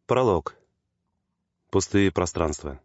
Пролог. Пустые пространства.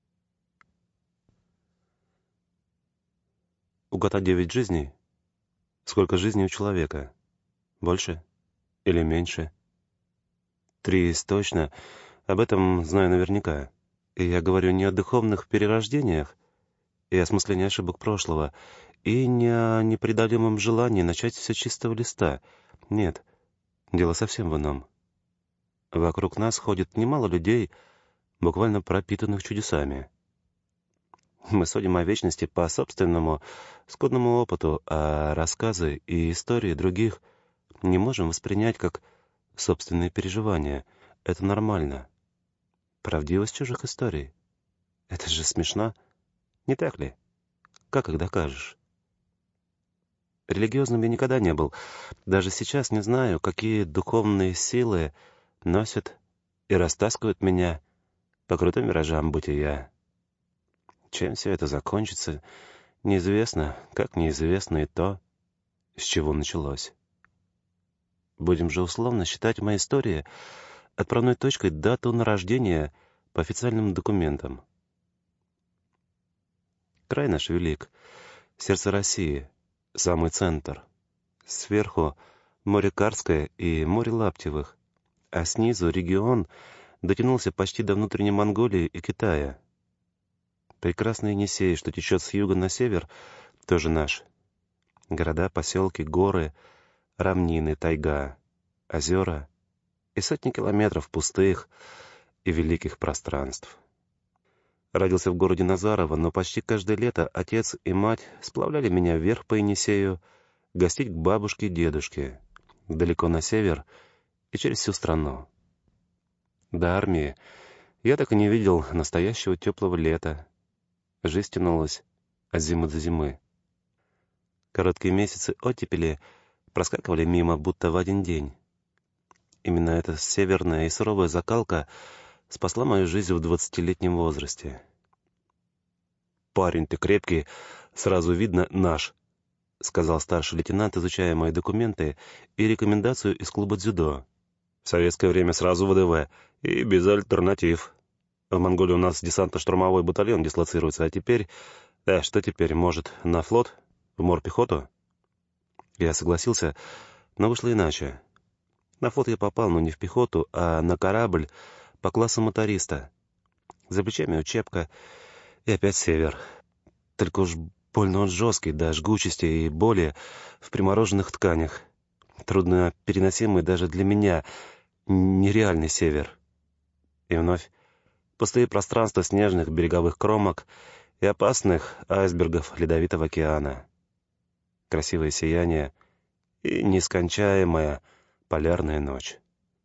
У кота 9 жизней. Сколько жизней у человека? Больше или меньше? 3 есть точно. Об этом знаю наверняка. И я говорю не о духовных перерождениях и осмыслении ошибок прошлого, и не о непреодолимом желании начать все с чистого листа. Нет, дело совсем в ином. Вокруг нас ходит немало людей, буквально пропитанных чудесами. Мы судим о вечности по собственному скудному опыту, а рассказы и истории других не можем воспринять как собственные переживания. Это нормально. Правдивость чужих историй — это же смешно, не так ли? Как их докажешь? Религиозным я никогда не был. Даже сейчас не знаю, какие духовные силы носят и растаскивают меня по крутым виражам бытия. Чем все это закончится, неизвестно, как неизвестно и то, с чего началось. Будем же условно считать в моей истории отправной точкой дату нарождения по официальным документам. Край наш велик, сердце России, самый центр. Сверху море Карское и море Лаптевых, а снизу регион дотянулся почти до внутренней Монголии и Китая. Прекрасный Енисей, что течет с юга на север, тоже наш. Города, поселки, горы, равнины, тайга, озера и сотни километров пустых и великих пространств. Родился в городе Назарово, но почти каждое лето отец и мать сплавляли меня вверх по Енисею, гостить к бабушке и дедушке, далеко на север и через всю страну. До армии я так и не видел настоящего теплого лета. Жизнь тянулась от зимы до зимы. Короткие месяцы оттепели проскакивали мимо, будто в один день. Именно эта северная и суровая закалка спасла мою жизнь в 20-летнем возрасте. «Парень ты крепкий, сразу видно наш», — сказал старший лейтенант, изучая мои документы и рекомендацию из клуба дзюдо. «В советское время сразу ВДВ и без альтернатив. В Монголии у нас десантно-штурмовой батальон дислоцируется, а теперь... что теперь, может, на флот? В морпехоту?» Я согласился, но вышло иначе. На флот я попал, но не в пехоту, а на корабль по классу моториста. За плечами учебка и опять север. Только уж больно он жесткий, до жгучести и боли в примороженных тканях. Трудно переносимый даже для меня нереальный север. И вновь пустые пространства снежных береговых кромок и опасных айсбергов Ледовитого океана. Красивое сияние и нескончаемая полярная ночь.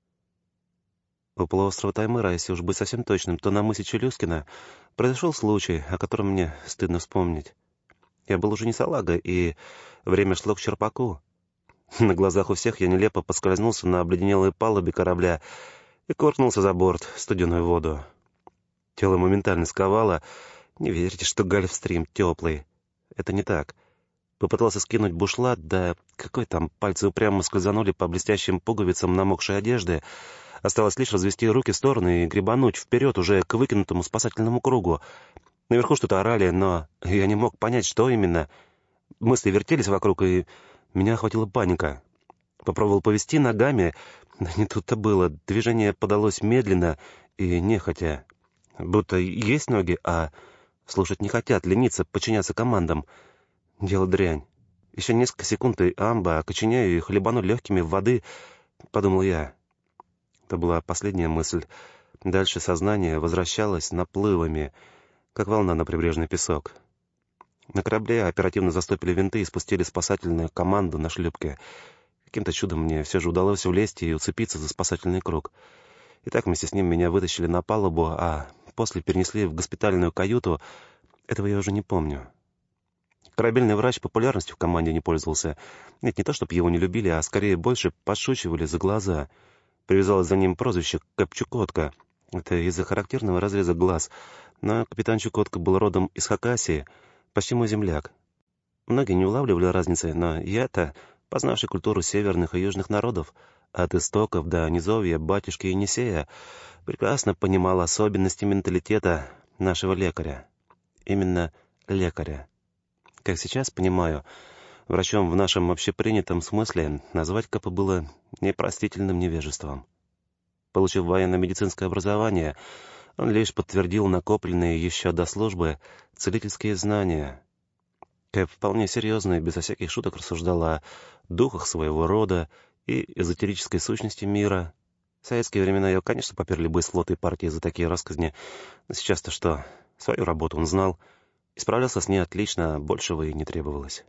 У полуострова Таймыра, если уж быть совсем точным, то на мысе Челюскина произошел случай, о котором мне стыдно вспомнить. Я был уже не салага, и время шло к черпаку. На глазах у всех я нелепо поскользнулся на обледенелой палубе корабля и кувыркнулся за борт в студеную воду. Тело моментально сковало. Не верите, что гольфстрим теплый. Это не так. Попытался скинуть бушлат, да какой там, пальцы упрямо скользанули по блестящим пуговицам намокшей одежды. Осталось лишь развести руки в стороны и гребануть вперед уже к выкинутому спасательному кругу. Наверху что-то орали, но я не мог понять, что именно. Мысли вертелись вокруг, и меня охватила паника. Попробовал повести ногами, да не тут-то было. Движение подалось медленно и нехотя. Будто есть ноги, а слушать не хотят, лениться, подчиняться командам. Дело дрянь. Еще несколько секунд, и амба, окоченяю и хлебану легкими воды, подумал я. Это была последняя мысль. Дальше сознание возвращалось наплывами, как волна на прибрежный песок. На корабле оперативно застопили винты и спустили спасательную команду на шлюпке. Каким-то чудом мне все же удалось влезть и уцепиться за спасательный круг. И так вместе с ним меня вытащили на палубу, а после перенесли в госпитальную каюту. Этого я уже не помню. Корабельный врач популярностью в команде не пользовался. Нет, не то, чтобы его не любили, а скорее больше подшучивали за глаза. Привязалось за ним прозвище «Кап-Чукотка». Это из-за характерного разреза глаз. Но капитан Чукотка был родом из Хакасии, почти мой земляк. Многие не улавливали разницы, но я-то, познавший культуру северных и южных народов, от истоков до низовья батюшки Енисея, прекрасно понимал особенности менталитета нашего лекаря. Именно лекаря. Как сейчас понимаю, врачом в нашем общепринятом смысле назвать Кэпа было непростительным невежеством. Получив военно-медицинское образование, он лишь подтвердил накопленные еще до службы целительские знания. Кэп вполне серьезно и безо всяких шуток рассуждал о духах своего рода и эзотерической сущности мира. В советские времена его, конечно, поперли бы из флота и партии за такие россказни. Но сейчас-то что? Свою работу он знал и справлялся с ней отлично, большего и не требовалось.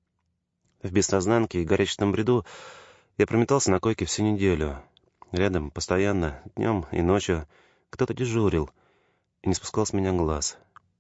В бессознанке и горячечном бреду я прометался на койке всю неделю. Рядом, постоянно, днем и ночью, кто-то дежурил и не спускал с меня глаз.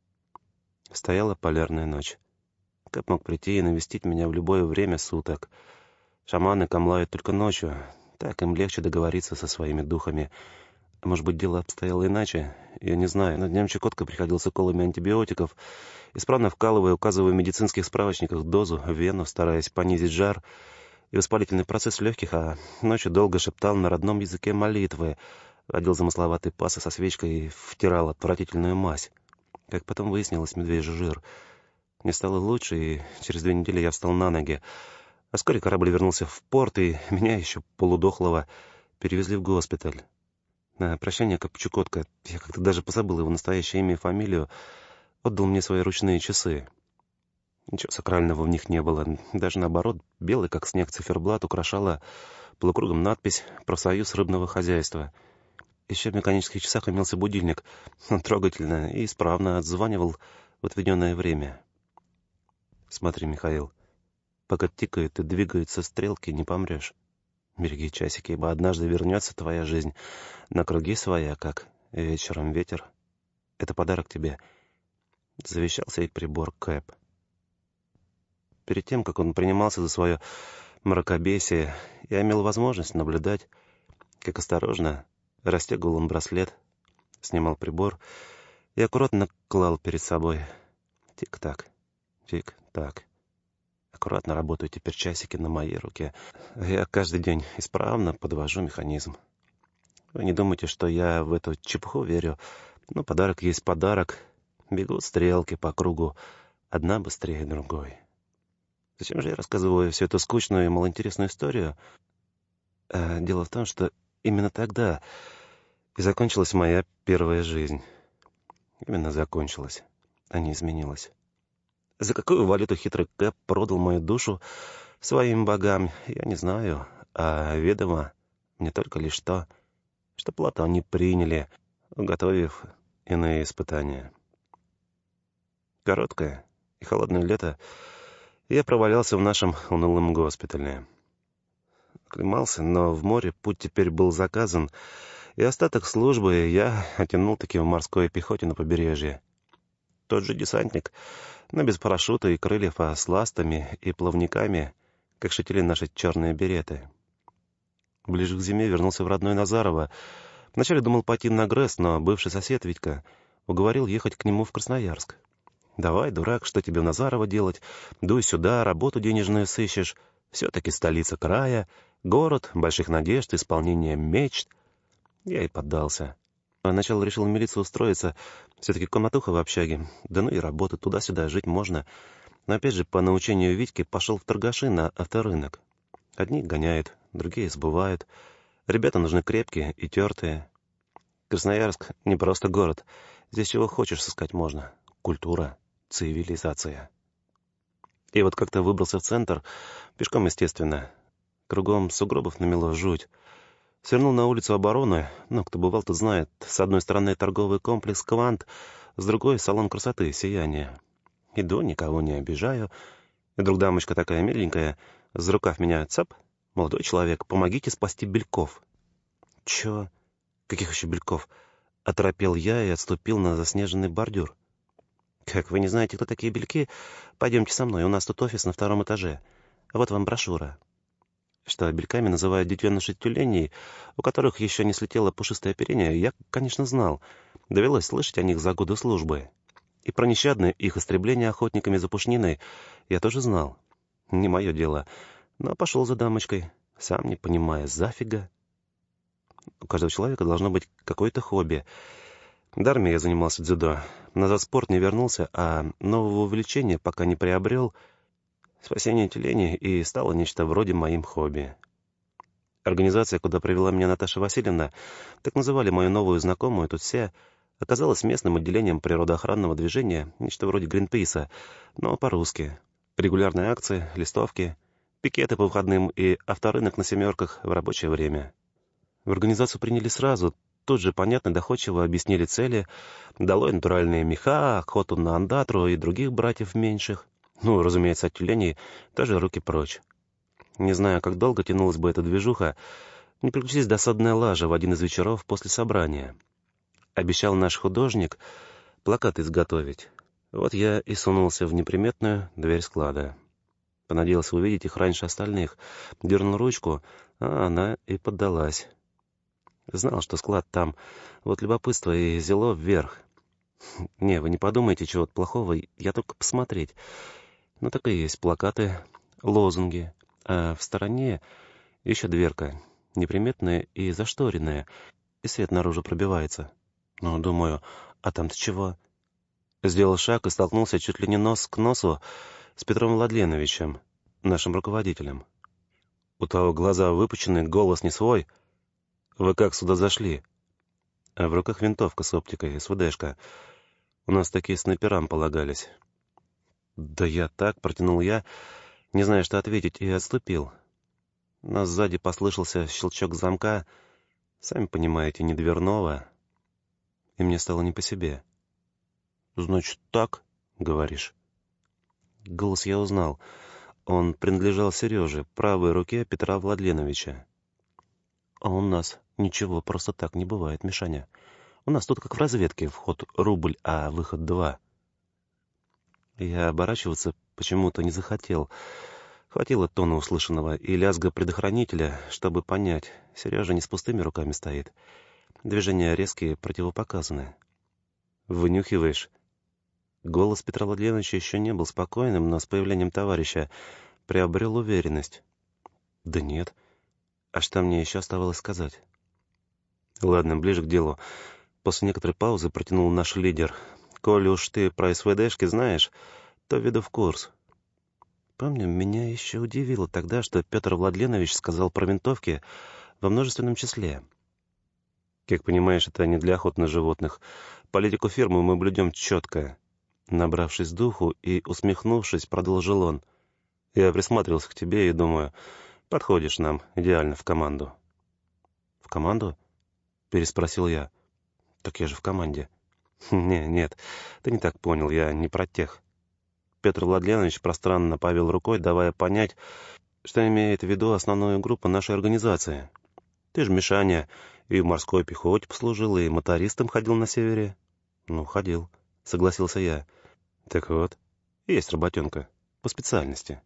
Стояла полярная ночь. Кэп мог прийти и навестить меня в любое время суток. Шаманы камлают только ночью, так им легче договориться со своими духами. А может быть, дело обстояло иначе? Я не знаю, но днем Чукотко приходил с уколами антибиотиков, исправно вкалывая, указывая в медицинских справочниках дозу в вену, стараясь понизить жар и воспалительный процесс в легких, а ночью долго шептал на родном языке молитвы, водил замысловатые пасы со свечкой и втирал отвратительную мазь. Как потом выяснилось, медвежий жир. Мне стало лучше, и через 2 недели я встал на ноги. А вскоре корабль вернулся в порт, и меня, еще полудохлого, перевезли в госпиталь. На прощание Кэп Чукотко, я как-то даже позабыл его настоящее имя и фамилию, отдал мне свои ручные часы. Ничего сакрального в них не было. Даже наоборот, белый, как снег, циферблат украшала полукругом надпись «Профсоюз рыбного хозяйства». Еще в механических часах имелся будильник. Он трогательно и исправно отзванивал в отведенное время. Смотри, Михаил, пока тикают и двигаются стрелки, не помрешь. Береги часики, ибо однажды вернется твоя жизнь на круги своя, как вечером ветер. Это подарок тебе. Завещал сей прибор Кэп. Перед тем, как он принимался за свое мракобесие, я имел возможность наблюдать, как осторожно расстегивал он браслет, снимал прибор и аккуратно клал перед собой. Тик-так, тик-так. Аккуратно работают теперь часики на моей руке. Я каждый день исправно подвожу механизм. Вы не думайте, что я в эту чепуху верю. Но подарок есть подарок. Бегут стрелки по кругу, одна быстрее другой. Зачем же я рассказываю всю эту скучную и малоинтересную историю? Дело в том, что именно тогда и закончилась моя первая жизнь. Именно закончилась, а не изменилась. За какую валюту хитрый Кэп продал мою душу своим богам, я не знаю, а ведомо мне только лишь то, что плату они приняли, уготовив иные испытания. Короткое и холодное лето я провалялся в нашем унылом госпитале. Оклемался, но в море путь теперь был заказан, и остаток службы я оттянул-таки в морской пехоте на побережье. Тот же десантник, но без парашюта и крыльев, а с ластами и плавниками, как шутили наши черные береты. Ближе к зиме вернулся в родное Назарово. Вначале думал пойти на ГРЭС, но бывший сосед Витька уговорил ехать к нему в Красноярск. «Давай, дурак, что тебе в Назарово делать? Дуй сюда, работу денежную сыщешь. Все-таки столица края, город больших надежд, исполнение мечт». Я и поддался. Поначалу решил в милицию устроиться. Все-таки комнатуха в общаге. Да ну и работа, туда-сюда жить можно. Но опять же, по научению Витьки пошел в торгаши на авторынок. Одни гоняют, другие сбывают. Ребята нужны крепкие и тертые. Красноярск — не просто город. Здесь чего хочешь сыскать можно. Культура, цивилизация. И вот как-то выбрался в центр, пешком, естественно. Кругом сугробов намело жуть. Свернул на улицу Обороны, кто бывал, тот знает. С одной стороны торговый комплекс «Квант», с другой — салон красоты «Сияние». Иду, никого не обижаю. И вдруг дамочка такая миленькая, за рукав меня цап. «Молодой человек, помогите спасти бельков». «Чё? Каких еще бельков?» Оторопел я и отступил на заснеженный бордюр. «Как, вы не знаете, кто такие бельки? Пойдемте со мной, у нас тут офис на 2-м этаже. Вот вам брошюра». Что бельками называют детенышей тюленей, у которых еще не слетело пушистое оперение, я, конечно, знал. Довелось слышать о них за годы службы. И про нещадное их истребление охотниками за пушниной я тоже знал. Не мое дело. Но пошел за дамочкой. Сам не понимая, зафига. У каждого человека должно быть какое-то хобби. До армии я занимался дзюдо. Назад в спорт не вернулся, а нового увлечения пока не приобрел. Спасение тюленей и стало нечто вроде моим хобби. Организация, куда привела меня Наташа Васильевна, так называли мою новую знакомую, тут вся, оказалась местным отделением природоохранного движения, нечто вроде Гринписа, но по-русски. Регулярные акции, листовки, пикеты по выходным и авторынок на семерках в рабочее время. В организацию приняли сразу, тут же понятно доходчиво объяснили цели, долой натуральные меха, охоту на андатру и других братьев меньших. Ну, разумеется, от тюленей тоже руки прочь. Не знаю, как долго тянулась бы эта движуха, не приключилась досадная лажа в один из вечеров после собрания. Обещал наш художник плакат изготовить. Вот я и сунулся в неприметную дверь склада. Понадеялся увидеть их раньше остальных. Дернул ручку, а она и поддалась. Знал, что склад там. Вот любопытство и взяло вверх. Не, вы не подумайте чего-то плохого, я только посмотреть. Ну так и есть плакаты, лозунги. А в стороне еще дверка, неприметная и зашторенная, и свет наружу пробивается. Ну, думаю, а там-то чего? Сделал шаг и столкнулся чуть ли не нос к носу с Петром Владленовичем, нашим руководителем. У того глаза выпучены, голос не свой. «Вы как сюда зашли?» А в руках винтовка с оптикой, СВДшка. У нас такие снайперам полагались. «Да я так», — протянул я, не зная, что ответить, и отступил. Но сзади послышался щелчок замка, сами понимаете, не дверного, и мне стало не по себе. «Значит, так?» — говоришь. Голос я узнал. Он принадлежал Сереже, правой руке Петра Владленовича. «А у нас ничего просто так не бывает, Мишаня. У нас тут как в разведке, вход рубль, а выход 2». Я оборачиваться почему-то не захотел. Хватило тона услышанного и лязга предохранителя, чтобы понять, Сережа не с пустыми руками стоит. Движения резкие, противопоказаны. «Вынюхиваешь?» Голос Петра Владленовича еще не был спокойным, но с появлением товарища приобрел уверенность. «Да нет. А что мне еще оставалось сказать?» «Ладно, ближе к делу». После некоторой паузы протянул наш лидер. «Коли уж ты про СВДшки знаешь, то веду в курс». Помню, меня еще удивило тогда, что Петр Владленович сказал про винтовки во множественном числе. «Как понимаешь, это не для охоты на животных. Политику фирмы мы блюдем четко». Набравшись духу и усмехнувшись, продолжил он. «Я присматривался к тебе и думаю, подходишь нам идеально в команду». «В команду?» — переспросил я. «Так я же в команде». Нет, ты не так понял, я не про тех». Петр Владленович пространно повел рукой, давая понять, что имеет в виду основную группу нашей организации. «Ты же, Мишаня, и в морской пехоте послужил, и мотористом ходил на севере». «Ну, ходил», — согласился я. «Так вот, есть работенка по специальности».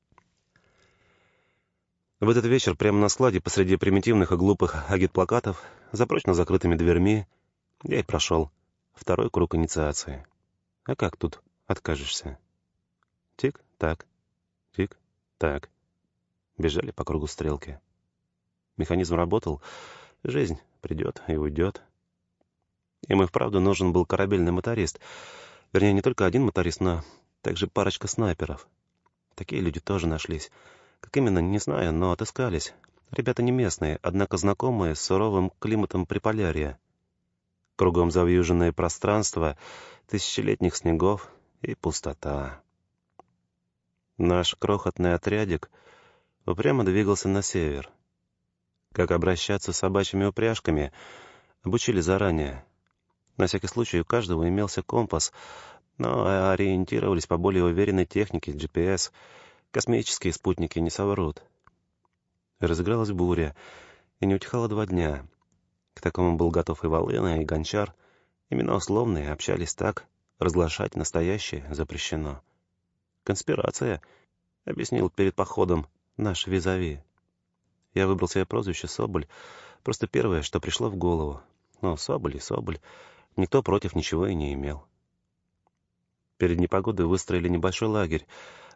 В этот вечер прямо на складе посреди примитивных и глупых агитплакатов за прочно закрытыми дверьми я и прошел второй круг инициации. А как тут откажешься? Тик-так, тик-так. Бежали по кругу стрелки. Механизм работал, жизнь придет и уйдет. Им и вправду нужен был корабельный моторист. Вернее, не только один моторист, но также парочка снайперов. Такие люди тоже нашлись. Как именно, не знаю, но отыскались. Ребята не местные, однако знакомые с суровым климатом Приполярья. Кругом завьюженное пространство, тысячелетних снегов и пустота. Наш крохотный отрядик упрямо двигался на север. Как обращаться с собачьими упряжками, обучили заранее. На всякий случай у каждого имелся компас, но ориентировались по более уверенной технике GPS. Космические спутники не соврут. Разыгралась буря, и не утихала 2 дня. К такому был готов и Волына, и Гончар. Имена условные, общались так. Разглашать настоящее запрещено. «Конспирация», — объяснил перед походом наш визави. Я выбрал себе прозвище Соболь, просто первое, что пришло в голову. Но Соболь и Соболь, никто против ничего и не имел. Перед непогодой выстроили небольшой лагерь.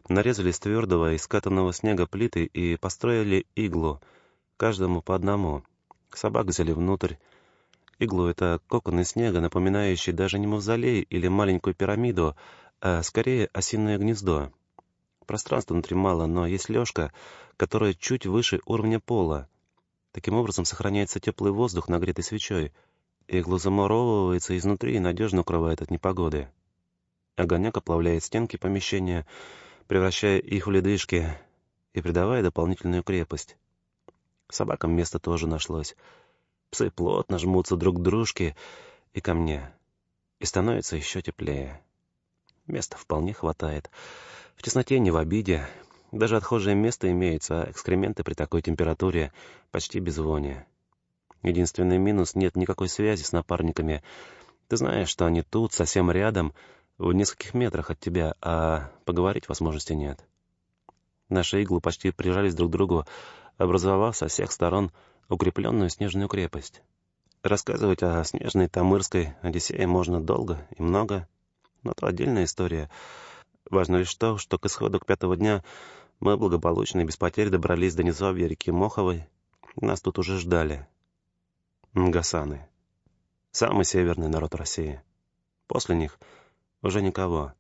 нарезали из твердого и скатанного снега плиты и построили иглу, каждому по одному. Собак взяли внутрь. Иглу — это кокон из снега, напоминающий даже не мавзолей или маленькую пирамиду, а скорее осиное гнездо. Пространства внутри мало, но есть лёжка, которая чуть выше уровня пола. Таким образом сохраняется теплый воздух, нагретый свечой. Иглу замуровывается изнутри и надежно укрывает от непогоды. Огонек оплавляет стенки помещения, превращая их в ледышки и придавая дополнительную крепость. Собакам место тоже нашлось. Псы плотно жмутся друг к дружке и ко мне. И становится еще теплее. Места вполне хватает. В тесноте не в обиде. Даже отхожее место имеется, а экскременты при такой температуре почти без вони. Единственный минус — нет никакой связи с напарниками. Ты знаешь, что они тут, совсем рядом, в нескольких метрах от тебя, а поговорить возможности нет. Наши иглы почти прижались друг к другу, образовав со всех сторон укрепленную снежную крепость. Рассказывать о снежной Тамырской Одиссее можно долго и много, но это отдельная история. Важно лишь то, что к исходу к 5-го дня мы благополучно и без потерь добрались до низовья реки Моховой. Нас тут уже ждали. Нгасаны. Самый северный народ России. После них уже никого.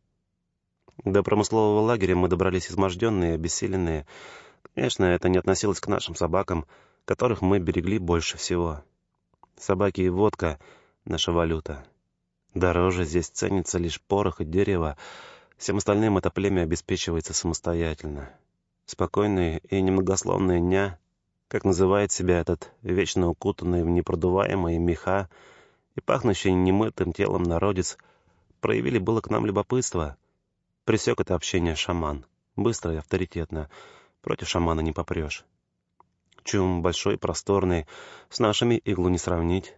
До промыслового лагеря мы добрались изможденные, обессиленные. Конечно, это не относилось к нашим собакам, которых мы берегли больше всего. Собаки и водка — наша валюта. Дороже здесь ценится лишь порох и дерево. Всем остальным это племя обеспечивается самостоятельно. Спокойные и немногословные ня, как называет себя этот вечно укутанный в непродуваемые меха и пахнущий немытым телом народец, проявили было к нам любопытство. Пресек это общение шаман. Быстро и авторитетно. Против шамана не попрешь. Чум большой, просторный, с нашими иглу не сравнить.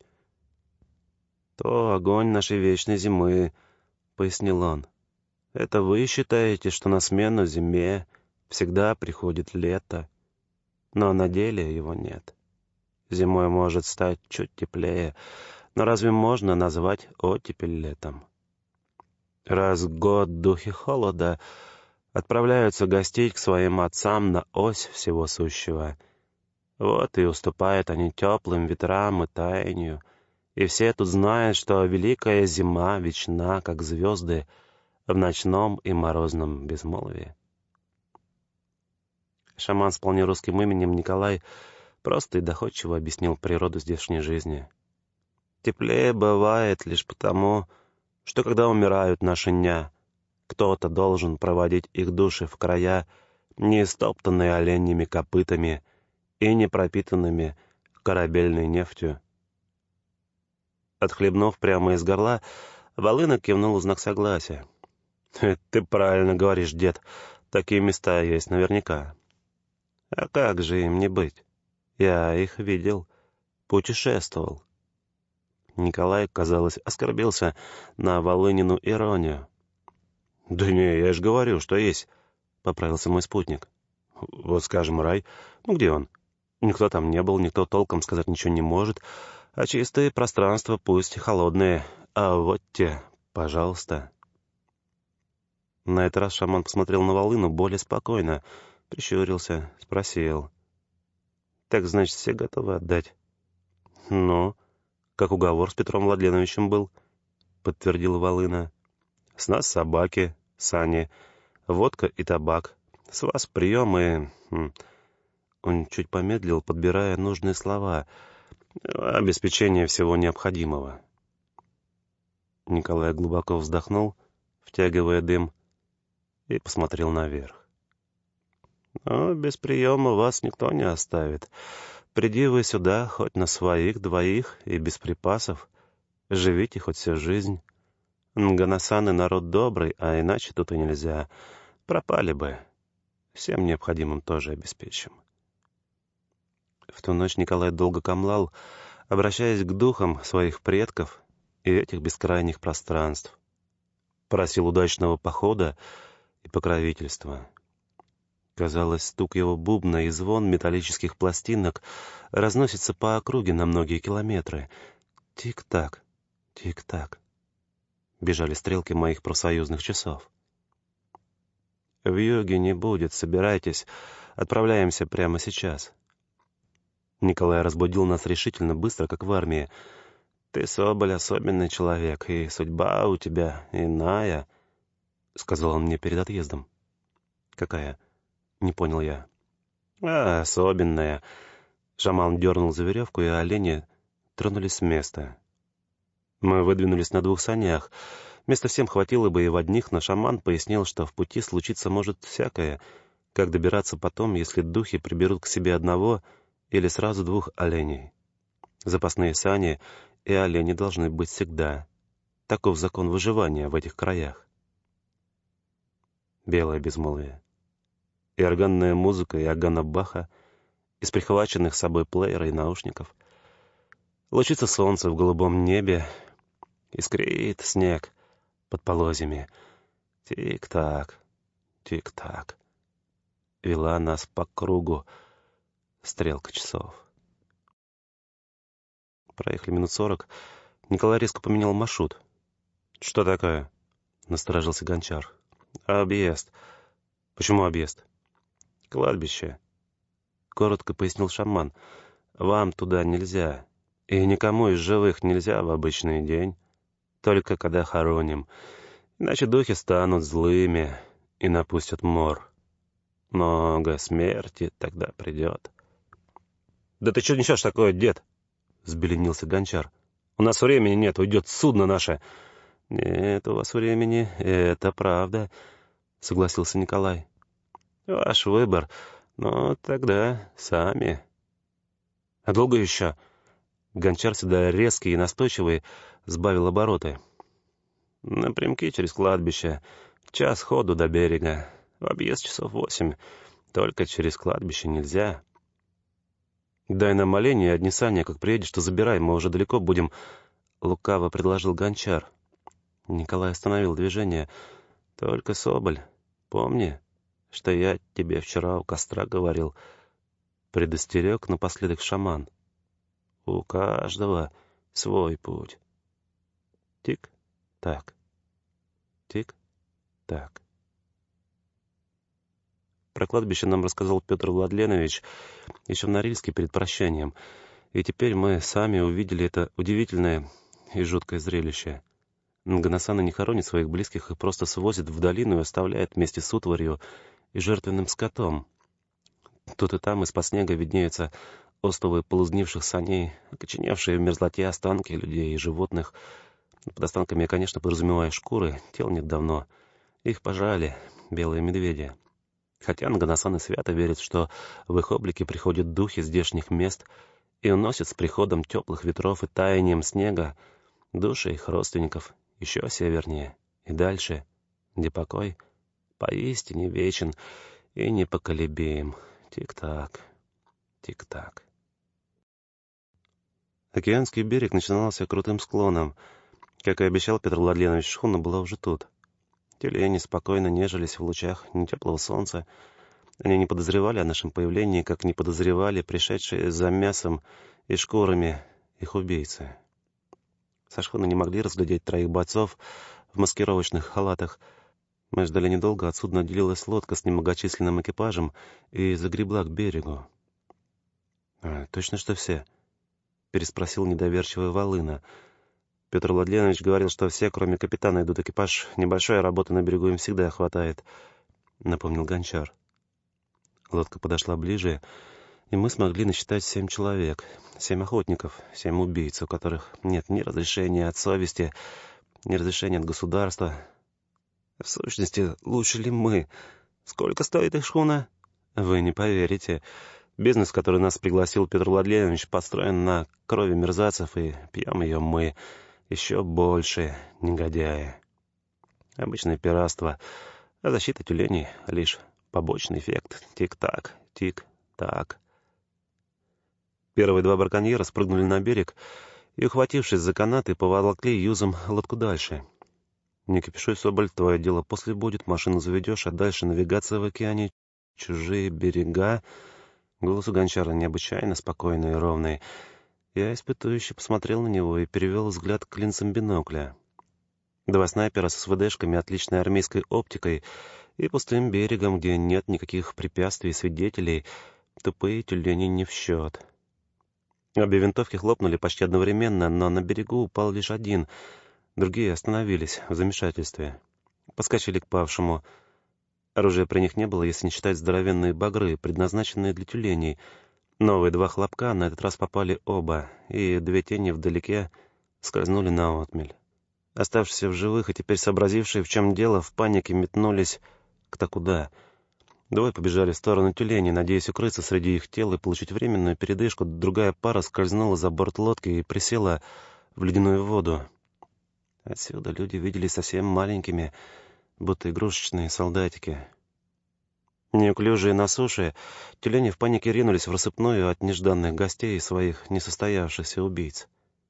«То огонь нашей вечной зимы», — пояснил он. «Это вы считаете, что на смену зиме всегда приходит лето, но на деле его нет. Зимой может стать чуть теплее, но разве можно назвать оттепель летом? Раз в год духи холода отправляются гостить к своим отцам на ось всего сущего. Вот и уступают они теплым ветрам и таянию, и все тут знают, что великая зима вечна, как звезды в ночном и морозном безмолвии». Шаман с вполне русским именем Николай просто и доходчиво объяснил природу здешней жизни. Теплее бывает лишь потому, что когда умирают наши ня, кто-то должен проводить их души в края, не истоптанные оленьими копытами и не пропитанными корабельной нефтью. Отхлебнув прямо из горла, Волына кивнул в знак согласия. «Ты правильно говоришь, дед, такие места есть наверняка. А как же им не быть? Я их видел, путешествовал». Николай, казалось, оскорбился на Волынину иронию. «Да не, я же говорю, что есть», — поправился мой спутник. «Вот, скажем, рай. Ну, где он? Никто там не был, никто толком сказать ничего не может, а чистые пространства, пусть и холодные. А вот те, пожалуйста». На этот раз шаман посмотрел на Волыну более спокойно, прищурился, спросил. «Так, значит, все готовы отдать?» «Ну, как уговор с Петром Владленовичем был», — подтвердила Волына. «С нас собаки, сани, водка и табак. С вас прием и...» Он чуть помедлил, подбирая нужные слова. «Обеспечение всего необходимого». Николай глубоко вздохнул, втягивая дым, и посмотрел наверх. «Но без приема вас никто не оставит. Приди вы сюда хоть на своих двоих и без припасов. Живите хоть всю жизнь. Нганасаны народ добрый, а иначе тут и нельзя. Пропали бы. Всем необходимым тоже обеспечим». В ту ночь Николай долго камлал, обращаясь к духам своих предков и этих бескрайних пространств. Просил удачного похода и покровительства. Казалось, стук его бубна и звон металлических пластинок разносится по округе на многие километры. Тик-так, тик-так. Бежали стрелки моих профсоюзных часов. Вьюги не будет, собирайтесь. Отправляемся прямо сейчас». Николай разбудил нас решительно, быстро, как в армии. «Ты, Соболь, особенный человек, и судьба у тебя иная», — сказал он мне перед отъездом. «Какая?» — не понял я. Особенная». Шаман дернул за веревку, и олени тронулись с места. Мы выдвинулись на 2 санях. Места всем хватило бы и в одних, но шаман пояснил, что в пути случиться может всякое. Как добираться потом, если духи приберут к себе одного или сразу 2 оленей? Запасные сани и олени должны быть всегда. Таков закон выживания в этих краях. Белое безмолвие. И органная музыка, и органа Баха, из прихваченных с собой плеера и наушников. Лучится солнце в голубом небе, искрит снег под полозьями. Тик-так, тик-так. Вела нас по кругу стрелка часов. Проехали минут 40. Николай резко поменял маршрут. «Что такое?» — насторожился Гончар. «Объезд». «Почему объезд?» «Кладбище», — коротко пояснил шаман. «Вам туда нельзя. И никому из живых нельзя в обычный день. Только когда хороним. Иначе духи станут злыми и напустят мор. Много смерти тогда придет». «Да ты что несешь такое, дед?» — взбеленился Гончар. «У нас времени нет, уйдет судно наше». «Нет у вас времени, это правда», — согласился Николай. «Ваш выбор, но тогда сами». «А долго еще?» Гончар, всегда резкий и настойчивый, сбавил обороты. «Напрямки через кладбище. Час ходу до берега. В объезд часов 8. Только через кладбище нельзя». «Дай нам оленя и одни сани, как приедешь, то забирай, мы уже далеко будем», — лукаво предложил Гончар. Николай остановил движение. «Только, Соболь, помни, что я тебе вчера у костра говорил», — предостерег напоследок шаман. «У каждого свой путь. Тик-так, тик-так». Про кладбище нам рассказал Петр Владленович еще в Норильске перед прощанием, и теперь мы сами увидели это удивительное и жуткое зрелище. Нгонасаны не хоронит своих близких и просто свозит в долину и оставляет вместе с утварью и жертвенным скотом. Тут и там из-под снега виднеются остовы полузнивших саней, окоченевшие в мерзлоте останки людей и животных. Под останками я, конечно, подразумеваю шкуры, тел нет давно. Их пожрали белые медведи. Хотя нгонасаны свято верят, что в их облике приходят духи здешних мест и уносят с приходом теплых ветров и таянием снега души их родственников еще севернее и дальше, где покой поистине вечен и непоколебим. Тик-так, тик-так. Океанский берег начинался крутым склоном. Как и обещал Петр Владленович, шхуна была уже тут. Тюлени спокойно нежились в лучах нетеплого солнца. Они не подозревали о нашем появлении, как не подозревали пришедшие за мясом и шкурами их убийцы. Со шхуны не могли разглядеть 3 бойцов в маскировочных халатах. Мы ждали недолго, от судна отделилась лодка с немногочисленным экипажем и загребла к берегу. «Точно что все?» — переспросил недоверчивый Волына. Петр Владленович говорил, что все, кроме капитана, идут экипаж. Небольшая работа на берегу им всегда хватает, — напомнил Гончар. Лодка подошла ближе, и мы смогли насчитать 7 человек. 7 охотников, 7 убийц, у которых нет ни разрешения от совести, ни разрешения от государства. В сущности, лучше ли мы? Сколько стоит их шхуна? Вы не поверите. Бизнес, в который нас пригласил Петр Владленович, построен на крови мерзавцев, и пьем ее мы. Еще больше негодяи. Обычное пиратство, а защита тюленей — лишь побочный эффект. Тик-так, тик-так. Первые 2 браконьера спрыгнули на берег и, ухватившись за канаты, поволокли юзом лодку дальше. «Не кипишуй, Соболь, твое дело после будет, машину заведешь, а дальше навигация в океане, чужие берега». Голос у Гончара необычайно спокойный и ровный. Я испытующе посмотрел на него и перевел взгляд к линзам бинокля. 2 снайпера с СВДшками, отличной армейской оптикой и пустым берегом, где нет никаких препятствий и свидетелей, тупые тюлени не в счет. Обе винтовки хлопнули почти одновременно, но на берегу упал лишь один. Другие остановились в замешательстве. Подскочили к павшему. Оружия при них не было, если не считать здоровенные багры, предназначенные для тюленей. Новые 2 хлопка на этот раз попали оба, и 2 тени вдалеке скользнули на отмель. Оставшиеся в живых и теперь сообразившие, в чем дело, в панике метнулись кто куда. 2 побежали в сторону тюленей, надеясь укрыться среди их тел и получить временную передышку. Другая пара скользнула за борт лодки и присела в ледяную воду. Отсюда люди виделись совсем маленькими, будто игрушечные солдатики. Неуклюжие на суше, тюлени в панике ринулись в рассыпную от нежданных гостей и своих несостоявшихся убийц.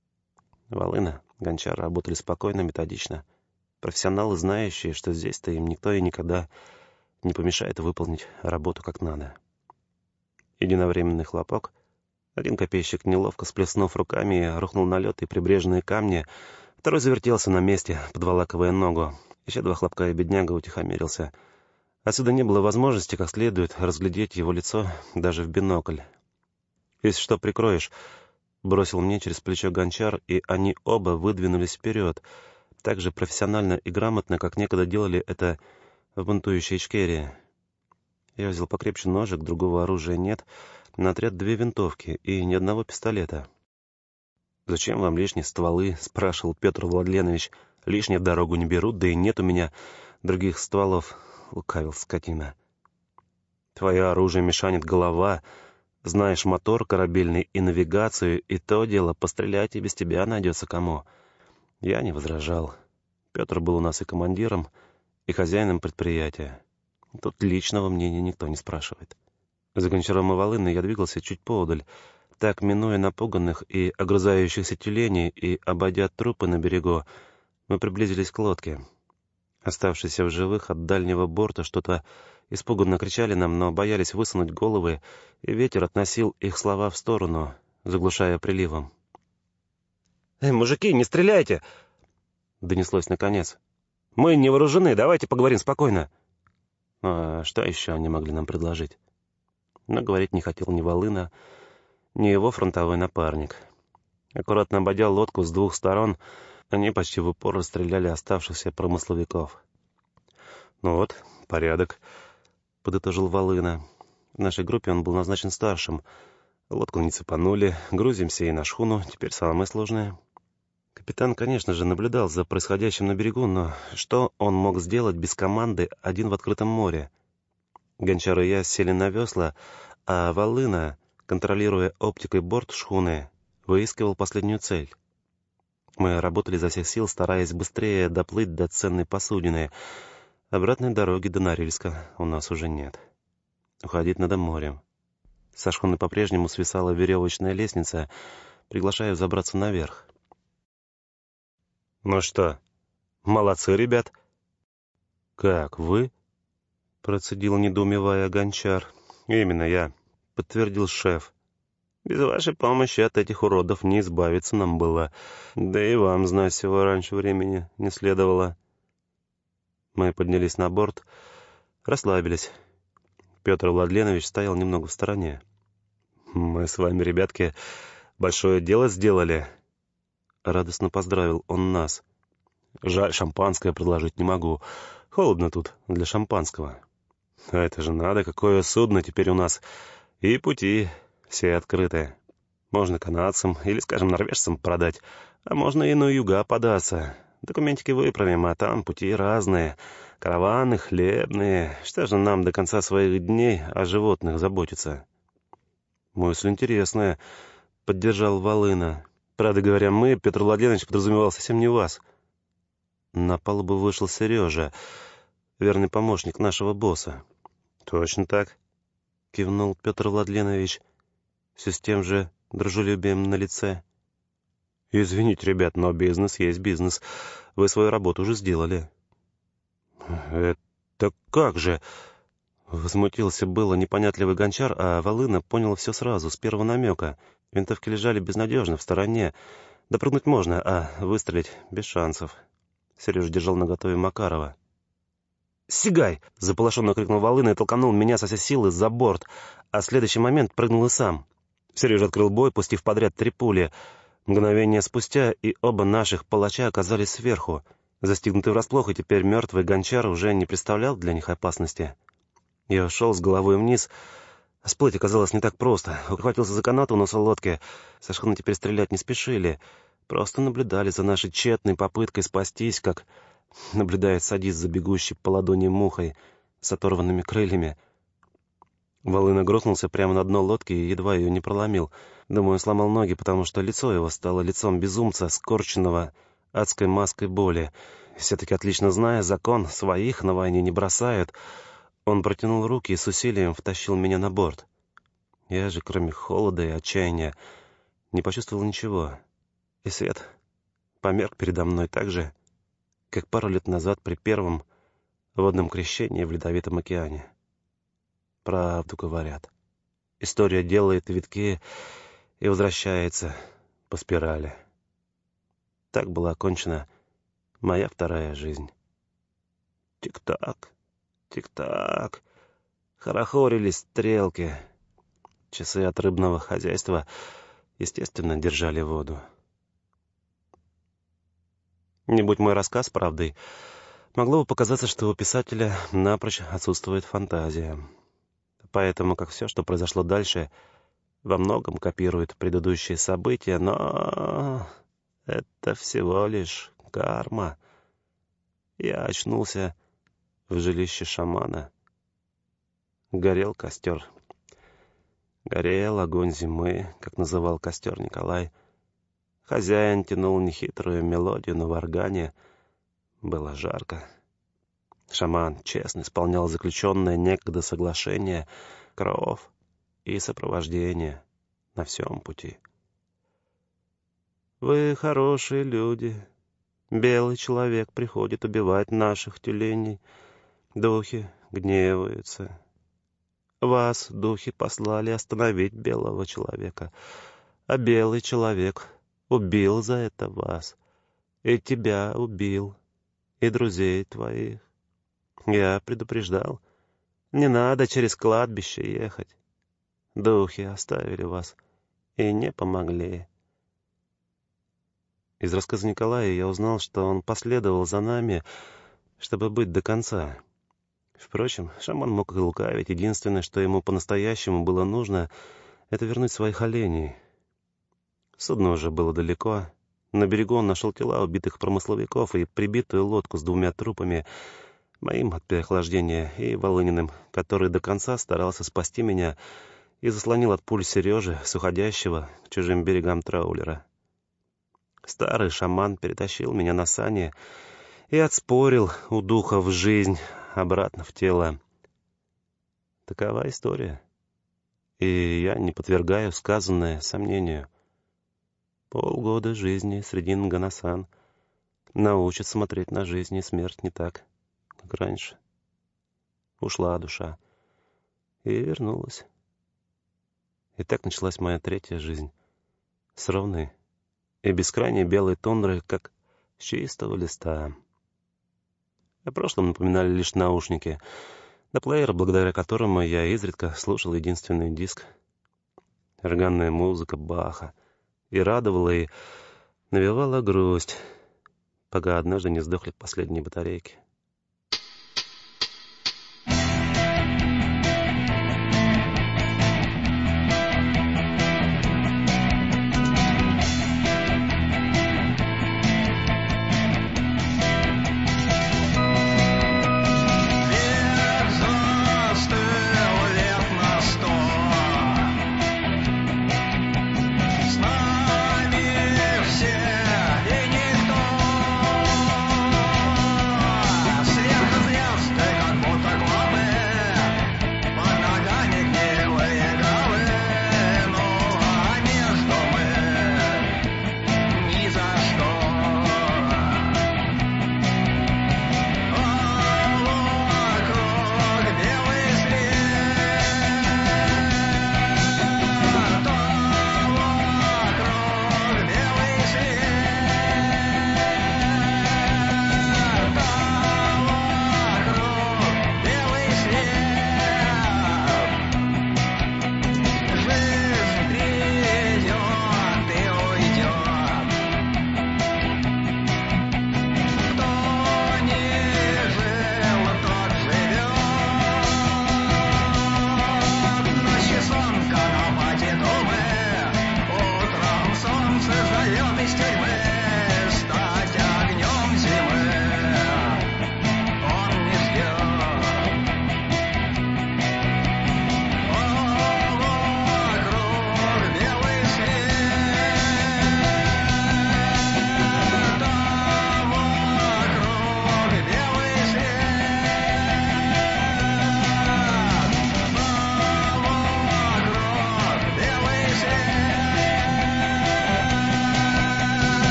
Волына, Гончар работали спокойно, методично. Профессионалы, знающие, что здесь-то им никто и никогда не помешает выполнить работу как надо. Единовременный хлопок. Один копейщик, неловко сплеснув руками, рухнул на лед и прибрежные камни. Второй завертелся на месте, подволакивая ногу. Еще 2 хлопка, и бедняга утихомирился. Отсюда не было возможности как следует разглядеть его лицо даже в бинокль. «Если что, прикроешь», — бросил мне через плечо Гончар, и они оба выдвинулись вперед, так же профессионально и грамотно, как некогда делали это в бунтующей Ичкерии. Я взял покрепче ножик, другого оружия нет, на отряд 2 винтовки и ни одного пистолета. «Зачем вам лишние стволы?» — спрашивал Петр Владленович. «Лишние в дорогу не берут, да и нет у меня других стволов», — лукавил скотина. «Твое оружие мешанит голова. Знаешь мотор корабельный и навигацию, и то дело, пострелять и без тебя найдется кому». Я не возражал. Петр был у нас и командиром, и хозяином предприятия. Тут личного мнения никто не спрашивает. За Гончаром и Волыной я двигался чуть поодаль, так, минуя напуганных и огрызающихся тюленей и обойдя трупы на берегу, мы приблизились к лодке. Оставшиеся в живых от дальнего борта что-то испуганно кричали нам, но боялись высунуть головы, и ветер относил их слова в сторону, заглушая приливом. «Мужики, не стреляйте!» — донеслось наконец. «Мы не вооружены, давайте поговорим спокойно». А что еще они могли нам предложить? Но говорить не хотел ни Волына, ни его фронтовой напарник. Аккуратно обойдя лодку с 2 сторон, они почти в упор расстреляли оставшихся промысловиков. «Ну вот, порядок», — подытожил Волына. В нашей группе он был назначен старшим. Лодку не цепанули, грузимся и на шхуну, теперь самое сложное. Капитан, конечно же, наблюдал за происходящим на берегу, но что он мог сделать без команды один в открытом море? Гончар и я сели на весла, а Волына, контролируя оптикой борт шхуны, выискивал последнюю цель. Мы работали изо всех сил, стараясь быстрее доплыть до ценной посудины. Обратной дороги до Норильска у нас уже нет. Уходить надо морем. Со шхуны по-прежнему свисала веревочная лестница, приглашая забраться наверх. «Ну что, молодцы, ребят!» «Как, вы?» — процедил, недоумевая, Гончар. «Именно я», — подтвердил шеф. «Без вашей помощи от этих уродов не избавиться нам было. Да и вам знать всего раньше времени не следовало». Мы поднялись на борт, расслабились. Петр Владленович стоял немного в стороне. «Мы с вами, ребятки, большое дело сделали». Радостно поздравил он нас. «Жаль, шампанское предложить не могу. Холодно тут для шампанского. А это же надо, какое судно теперь у нас. И пути все открыты. Можно канадцам или, скажем, норвежцам продать, а можно и на юга податься. Документики выправим, а там пути разные. Караваны, хлебные. Что же нам до конца своих дней о животных заботиться?» «Мысль интересная», — поддержал Волына. «Правда говоря, мы, Петр Владленович, подразумевал совсем не вас». На палубу вышел Сережа, верный помощник нашего босса. «Точно так», — кивнул Петр Владленович, все с тем же дружелюбием на лице. «Извините, ребят, но бизнес есть бизнес. Вы свою работу уже сделали». «Это как же?» Возмутился было непонятливый Гончар, а Волына понял все сразу, с первого намека. Винтовки лежали безнадежно, в стороне. Допрыгнуть можно, а выстрелить без шансов. Сережа держал наготове Макарова. «Сигай!» — заполошенно крикнул Волына и толканул меня со всей силы за борт, а в следующий момент прыгнул и сам. Сережа открыл бой, пустив подряд 3 пули. Мгновение спустя и оба наших палача оказались сверху. Застигнутый врасплох, и теперь мертвый гончар уже не представлял для них опасности. Я ушел с головой вниз. Всплыть оказалось не так просто. Ухватился за канат у носа лодки. Со шхуны теперь стрелять не спешили. Просто наблюдали за нашей тщетной попыткой спастись, как наблюдает садист за бегущей по ладони мухой с оторванными крыльями. Волына грохнулся прямо на дно лодки и едва ее не проломил. Думаю, сломал ноги, потому что лицо его стало лицом безумца, скорченного адской маской боли. Все-таки отлично зная закон, своих на войне не бросают, он протянул руки и с усилием втащил меня на борт. Я же, кроме холода и отчаяния, не почувствовал ничего. И свет померк передо мной так же, как пару лет назад при первом водном крещении в Ледовитом океане. Правду говорят. История делает витки и возвращается по спирали. Так была окончена моя вторая жизнь. Тик-так, тик-так. Хорохорились стрелки. Часы от рыбного хозяйства, естественно, держали воду. Не будь мой рассказ правдой, могло бы показаться, что у писателя напрочь отсутствует фантазия. Поэтому, как все, что произошло дальше, во многом копирует предыдущие события, но это всего лишь карма. Я очнулся в жилище шамана. Горел костер. Горел огонь зимы, как называл костер Николай. Хозяин тянул нехитрую мелодию на варгане. Было жарко. Шаман честно исполнял заключенное некогда соглашение, кров и сопровождение на всем пути. «Вы хорошие люди. Белый человек приходит убивать наших тюленей. Духи гневаются. Вас духи послали остановить белого человека, а белый человек убил за это вас, и тебя убил, и друзей твоих. Я предупреждал, не надо через кладбище ехать. Духи оставили вас и не помогли». Из рассказа Николая я узнал, что он последовал за нами, чтобы быть до конца. Впрочем, шаман мог и лукавить. Единственное, что ему по-настоящему было нужно, это вернуть своих оленей. Судно уже было далеко. На берегу он нашел тела убитых промысловиков и прибитую лодку с 2 трупами, моим от переохлаждения и Волыниным, который до конца старался спасти меня и заслонил от пуль Сережи с уходящего к чужим берегам траулера. Старый шаман перетащил меня на сани и отспорил у духов жизнь обратно в тело. Такова история. И я не подвергаю сказанное сомнению. Полгода жизни среди Нганасан научат смотреть на жизнь и смерть не так, как раньше. Ушла душа и вернулась. И так началась моя 3-я жизнь. С ровной и бескрайней белой тундрой, как с чистого листа. О прошлом напоминали лишь наушники, до плеера, благодаря которому я изредка слушал единственный диск. Органная музыка Баха. И радовала, и навевала грусть, пока однажды не сдохли последние батарейки.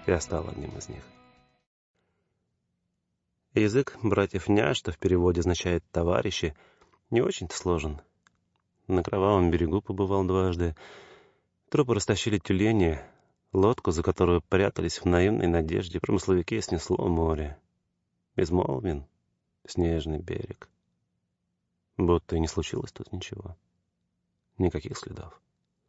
Я стал одним из них. Язык братьев Ня, что в переводе означает «товарищи», не очень-то сложен. На Кровавом берегу побывал дважды. Трупы растащили тюлени, лодку, за которую прятались в наивной надежде промысловики, снесло море. Безмолвен снежный берег. Будто и не случилось тут ничего. Никаких следов.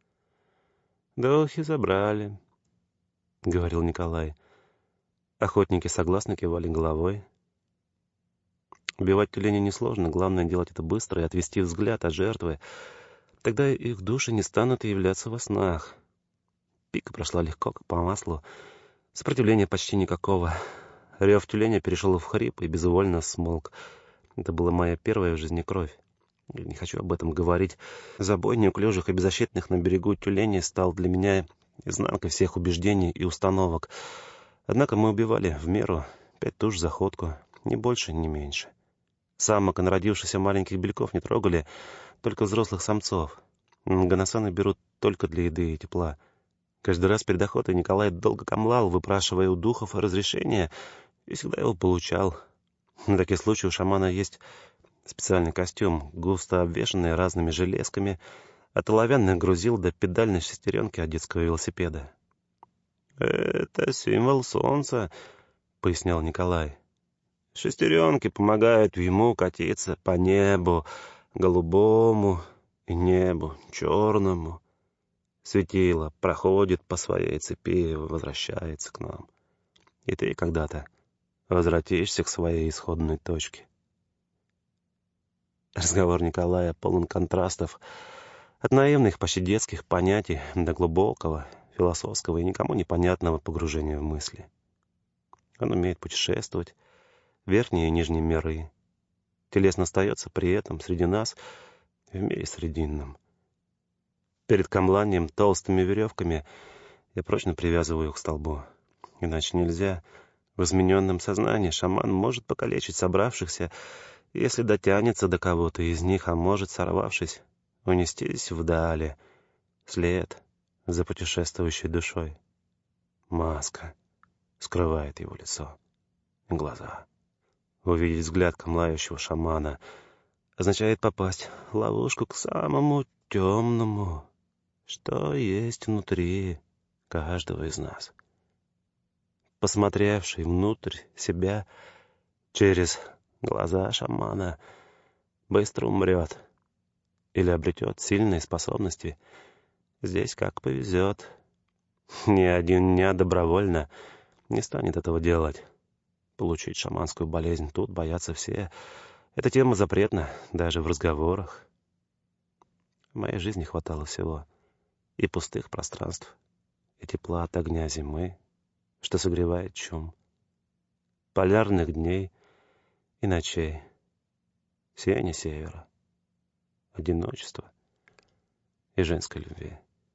«Духи забрали», — говорил Николай. Охотники согласно кивали головой. Убивать тюленей несложно, главное делать это быстро и отвести взгляд от жертвы. Тогда их души не станут являться во снах. Пика прошла легко, как по маслу. Сопротивления почти никакого. Рев тюленя перешел в хрип и безвольно смолк. Это была моя первая в жизни кровь. Я не хочу об этом говорить. Забой неуклюжих и беззащитных на берегу тюленей стал для меня изнанкой всех убеждений и установок. Однако мы убивали в меру, 5 туш за ходку, ни больше, ни меньше. Самок и народившихся маленьких бельков не трогали, только взрослых самцов. Ганасаны берут только для еды и тепла. Каждый раз перед охотой Николай долго камлал, выпрашивая у духов разрешения, и всегда его получал. На такие случаи у шамана есть специальный костюм, густо обвешанный разными железками, от оловянных грузил до педальной шестеренки от детского велосипеда. «Это символ солнца», — пояснял Николай. «Шестеренки помогают ему катиться по небу голубому и небу черному. Светило проходит по своей цепи и возвращается к нам. И ты когда-то возвратишься к своей исходной точке». Разговор Николая полон контрастов, от наивных, почти детских понятий до глубокого, философского и никому непонятного погружения в мысли. Он умеет путешествовать, верхние и нижние миры. Телесно остается при этом среди нас, в мире срединном. Перед камланием толстыми веревками я прочно привязываю их к столбу. Иначе нельзя. В измененном сознании шаман может покалечить собравшихся, если дотянется до кого-то из них, а может, сорвавшись, унестись вдали. След за путешествующей душой. Маска скрывает его лицо и глаза. Увидеть взгляд камлающего шамана означает попасть в ловушку к самому темному, что есть внутри каждого из нас. Посмотревший внутрь себя через глаза шамана быстро умрет или обретет сильные способности. Здесь как повезет. Ни один ня добровольно не станет этого делать. Получить шаманскую болезнь тут боятся все. Эта тема запретна даже в разговорах. В моей жизни хватало всего. И пустых пространств, и тепла от огня зимы, что согревает чум, полярных дней и ночей, сияние севера, одиночества и женской любви.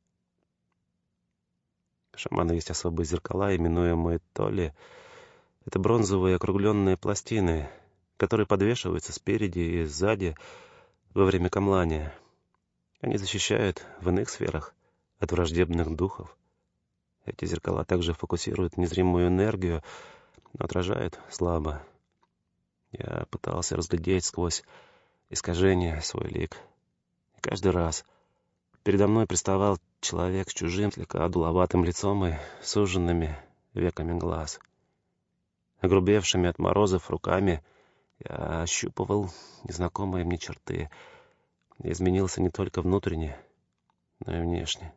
У шамана есть особые зеркала, именуемые толи. Это бронзовые округленные пластины, которые подвешиваются спереди и сзади во время камлания. Они защищают в иных сферах от враждебных духов. Эти зеркала также фокусируют незримую энергию, но отражают слабо. Я пытался разглядеть сквозь искажения свой лик. И каждый раз передо мной приставал человек с чужим, слегка одуловатым лицом и суженными веками глаз. Огрубевшими от морозов руками я ощупывал незнакомые мне черты. Я изменился не только внутренне, но и внешне.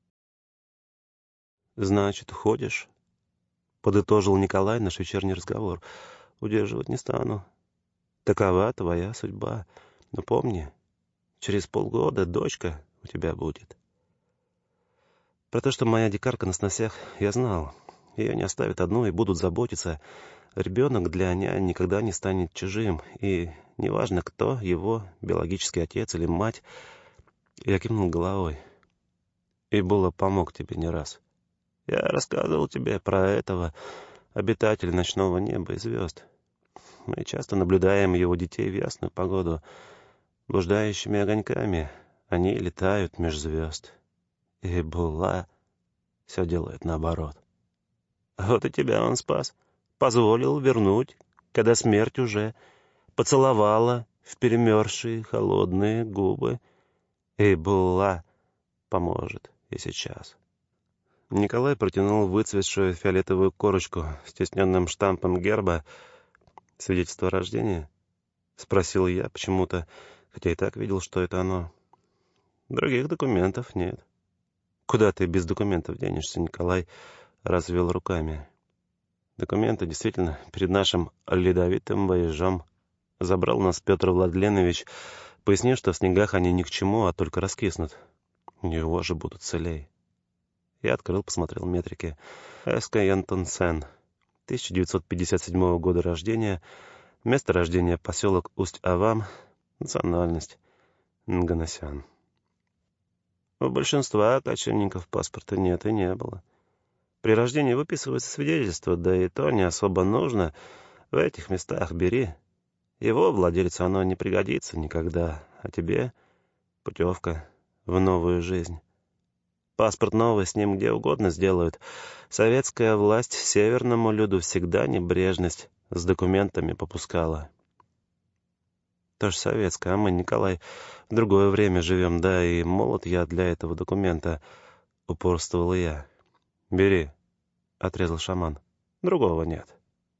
«Значит, уходишь?» — подытожил Николай наш вечерний разговор. «Удерживать не стану. Такова твоя судьба. Но помни, через полгода дочка у тебя будет». Про то, что моя дикарка на сносях, я знал. Ее не оставят одну и будут заботиться. Ребенок для нянь никогда не станет чужим. И неважно, кто его, биологический отец или мать. Я кивнул головой. И Була помог тебе не раз. Я рассказывал тебе про этого обитателя ночного неба и звезд. Мы часто наблюдаем его детей в ясную погоду. Блуждающими огоньками они летают меж звезд. И Була все делает наоборот. Вот и тебя он спас. Позволил вернуть, когда смерть уже поцеловала в перемерзшие холодные губы. И была поможет и сейчас. Николай протянул выцветшую фиолетовую корочку с тисненным штампом герба. «Свидетельство о рождении?» — спросил я почему-то, хотя и так видел, что это оно. «Других документов нет». «Куда ты без документов денешься?» — Николай развел руками. «Документы действительно перед нашим ледовитым воежом забрал нас Петр Владленович, пояснил, что в снегах они ни к чему, а только раскиснут. У него же будут целей». Я открыл, посмотрел метрики. С.К. Янтонсен, 1957 года рождения, место рождения поселок Усть-Авам, национальность Нганасян. У большинства кочевников паспорта нет и не было. При рождении выписывается свидетельство, да и то не особо нужно. В этих местах бери. Его владельцу оно не пригодится никогда, а тебе путевка в новую жизнь. Паспорт новый с ним где угодно сделают. Советская власть северному люду всегда небрежность с документами попускала. Тоже советская, а мы, Николай, в другое время живем, да и молод я для этого документа, упорствовал я. «Бери», — отрезал шаман, — «другого нет».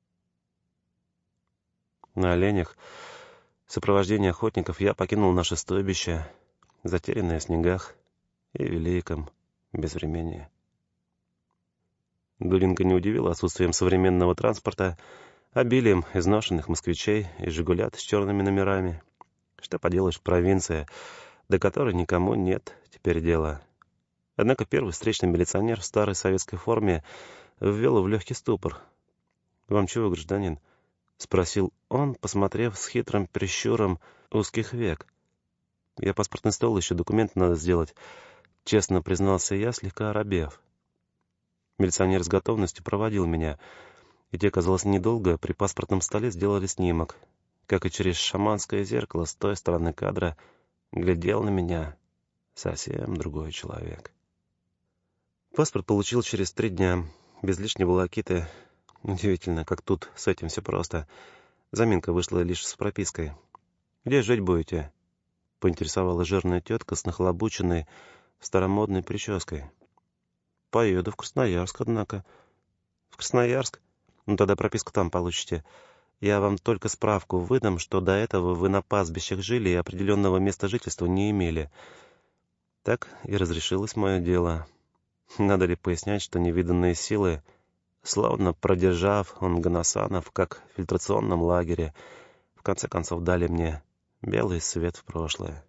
На оленях в сопровождении охотников я покинул наше стойбище, затерянное в снегах и великом безвременье. Дудинка не удивила отсутствием современного транспорта, обилием изношенных москвичей и «Жигулят» с черными номерами. Что поделаешь, провинция, до которой никому нет теперь дела. Однако первый встречный милиционер в старой советской форме ввел в легкий ступор. «Вам чего, гражданин?» — спросил он, посмотрев с хитрым прищуром узких век. «Я паспортный стол, еще документы надо сделать», — честно признался я, слегка оробев. Милиционер с готовностью проводил меня, и те, казалось, недолго при паспортном столе сделали снимок. Как и через шаманское зеркало с той стороны кадра глядел на меня совсем другой человек. Паспорт получил через 3 дня, без лишней волокиты. Удивительно, как тут с этим все просто. Заминка вышла лишь с пропиской. «Где жить будете?» — поинтересовала жирная тетка с нахлобученной старомодной прической. «Поеду в Красноярск, однако». «В Красноярск? Ну тогда прописку там получите. Я вам только справку выдам, что до этого вы на пастбищах жили и определенного места жительства не имели». Так и разрешилось мое дело. Надо ли пояснять, что невиданные силы, словно продержав Нганасанов, как в фильтрационном лагере, в конце концов дали мне белый свет в прошлое.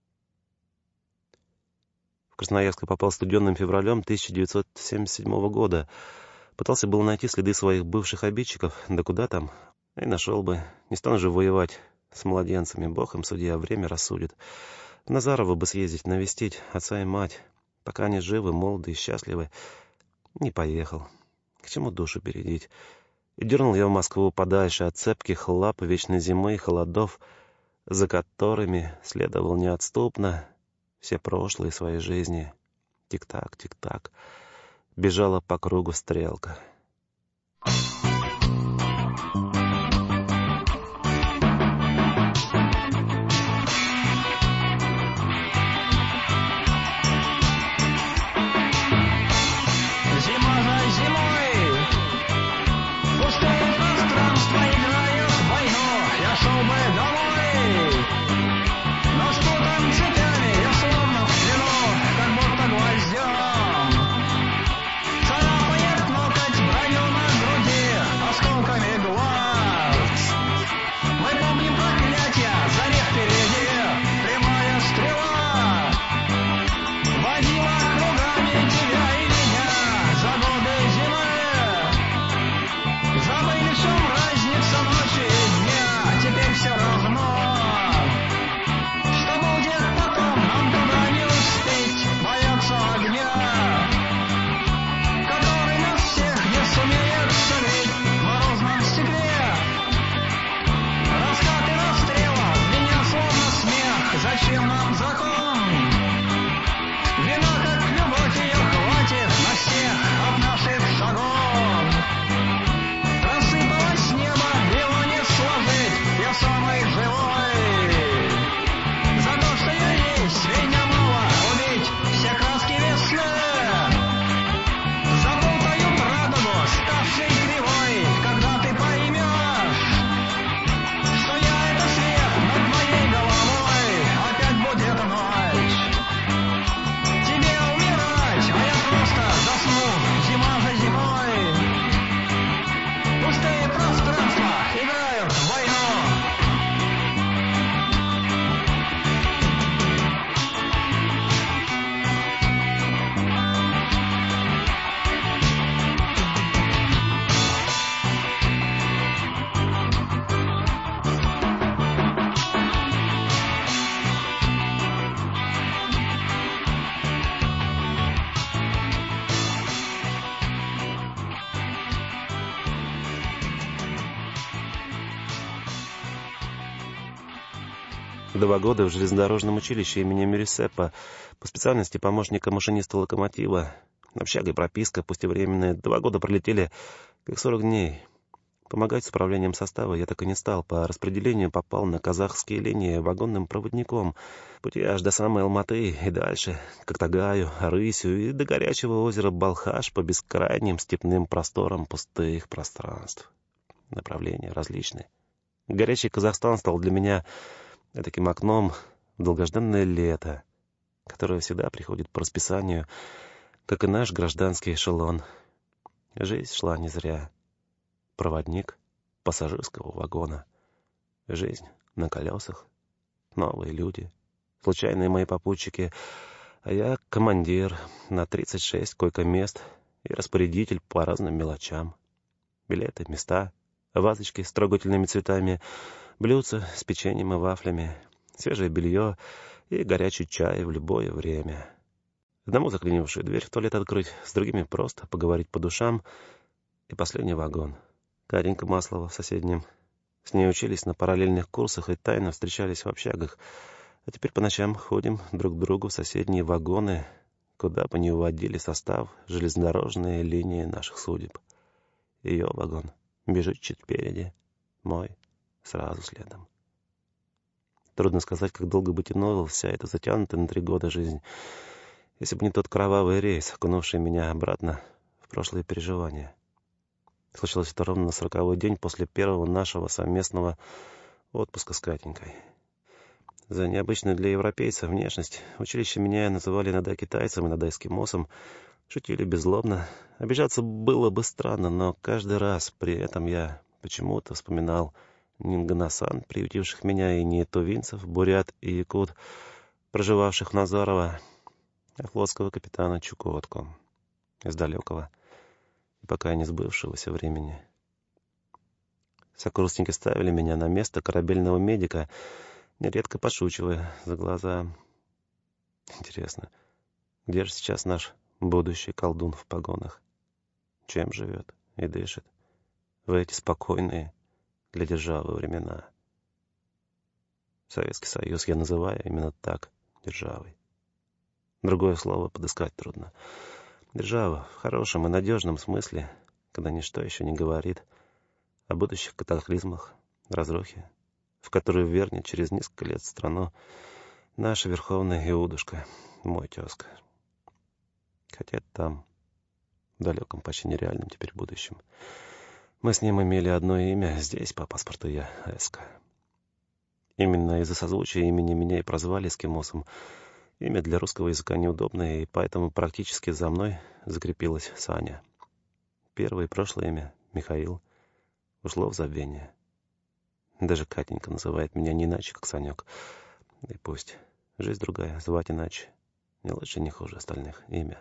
В Красноярск я попал студенным февралем 1977 года. Пытался было найти следы своих бывших обидчиков, да куда там, и нашел бы. Не стану же воевать с младенцами, бог им судья, время рассудит. Назарова бы съездить, навестить отца и мать, пока они живы, молоды и счастливы. Не поехал. К чему душу бередить? И дернул я в Москву подальше от цепких лап вечной зимы и холодов, за которыми следовал неотступно все прошлые своей жизни. Тик-так, тик-так. Бежала по кругу стрелка. Зачем нам закон? Вина, как любовь, ее хватит на всех от наших шагов. 2 года в железнодорожном училище имени Мюррисеппа, по специальности помощника машиниста локомотива. Общага и прописка, пусть и временная. 2 года пролетели, как 40 дней. Помогать с управлением состава я так и не стал. По распределению попал на казахские линии вагонным проводником. Пути аж до самой Алматы и дальше, к Актагаю, Арысю и до горячего озера Балхаш по бескрайним степным просторам пустых пространств. Направления различные. Горячий Казахстан стал для меня таким окном в долгожданное лето, которое всегда приходит по расписанию, как и наш гражданский эшелон. Жизнь шла не зря. Проводник пассажирского вагона. Жизнь на колесах. Новые люди. Случайные мои попутчики. А я командир на 36 койко-мест и распорядитель по разным мелочам. Билеты, места, вазочки с трогательными цветами, блюдца с печеньем и вафлями, свежее белье и горячий чай в любое время. Одному заклинившую дверь в туалет открыть, с другими просто поговорить по душам. И последний вагон. Катенька Маслова в соседнем. С ней учились на параллельных курсах и тайно встречались в общагах. А теперь по ночам ходим друг к другу в соседние вагоны, куда бы ни уводили состав железнодорожные линии наших судеб. Ее вагон бежит чуть впереди, мой сразу следом. Трудно сказать, как долго бы тянула вся эта затянутая на 3 года жизнь, если бы не тот кровавый рейс, окунувший меня обратно в прошлые переживания. Случилось это ровно на 40-й день после первого нашего совместного отпуска с Катенькой. За необычную для европейца внешность в училище меня называли иногда китайцем, иногда эскимосом. Шутили беззлобно. Обижаться было бы странно, но каждый раз при этом я почему-то вспоминал Нингана-сан, приютивших меня, и не тувинцев, бурят и якут, проживавших в Назарово, а флотского капитана Чукотку из далекого, пока не сбывшегося времени. Сокурсники ставили меня на место корабельного медика, нередко подшучивая за глаза. Интересно, где же сейчас наш будущий колдун в погонах? Чем живет и дышит в эти спокойные для державы времена? Советский Союз я называю именно так, державой. Другое слово подыскать трудно. Держава в хорошем и надежном смысле, когда ничто еще не говорит о будущих катаклизмах, разрухе, в которую вернет через несколько лет страну наша верховная Иудушка, мой тезка. Хотя там, в далеком, почти нереальном теперь будущем, мы с ним имели одно имя, здесь по паспорту я Эска. Именно из-за созвучия имени меня и прозвали эскимосом. Имя для русского языка неудобное, и поэтому практически за мной закрепилась Саня. Первое и прошлое имя, Михаил, ушло в забвение. Даже Катенька называет меня не иначе, как Санек. И пусть. Жизнь другая, звать иначе. Не лучше, не хуже остальных. Имя.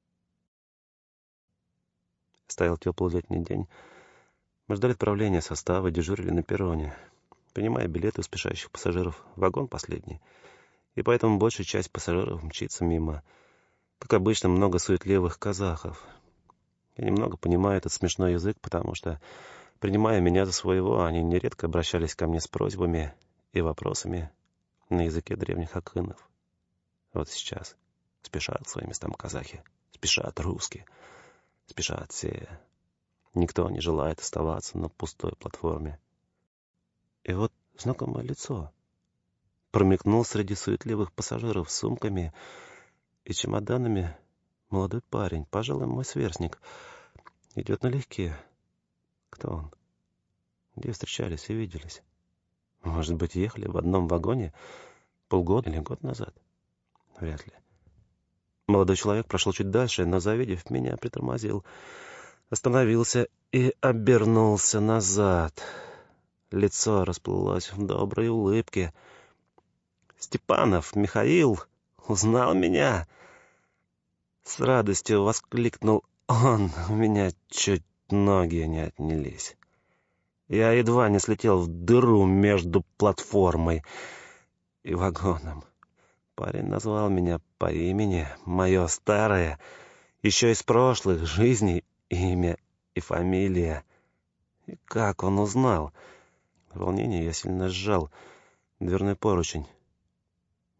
Стоял теплый летний день. Мы ждали отправления состава, дежурили на перроне, принимая билеты у спешащих пассажиров. Вагон последний. И поэтому большая часть пассажиров мчится мимо. Как обычно, много суетливых казахов. Я немного понимаю этот смешной язык, потому что, принимая меня за своего, они нередко обращались ко мне с просьбами и вопросами на языке древних акынов. Вот сейчас спешат к своим местам казахи, спешат русские, спешат все. Никто не желает оставаться на пустой платформе. И вот знакомое лицо промелькнул среди суетливых пассажиров с сумками и чемоданами. Молодой парень, пожалуй, мой сверстник, идет налегке. Кто он? Где встречались и виделись? Может быть, ехали в одном вагоне полгода или год назад? Вряд ли. Молодой человек прошел чуть дальше, но, завидев меня, притормозил, остановился и обернулся назад. Лицо расплылось в доброй улыбке. «Степанов Михаил узнал меня!» С радостью воскликнул он. У меня чуть ноги не отнялись. Я едва не слетел в дыру между платформой и вагоном. Парень назвал меня по имени, мое старое, еще из прошлых жизней, имя и фамилия. И как он узнал? В волнении я сильно сжал дверной поручень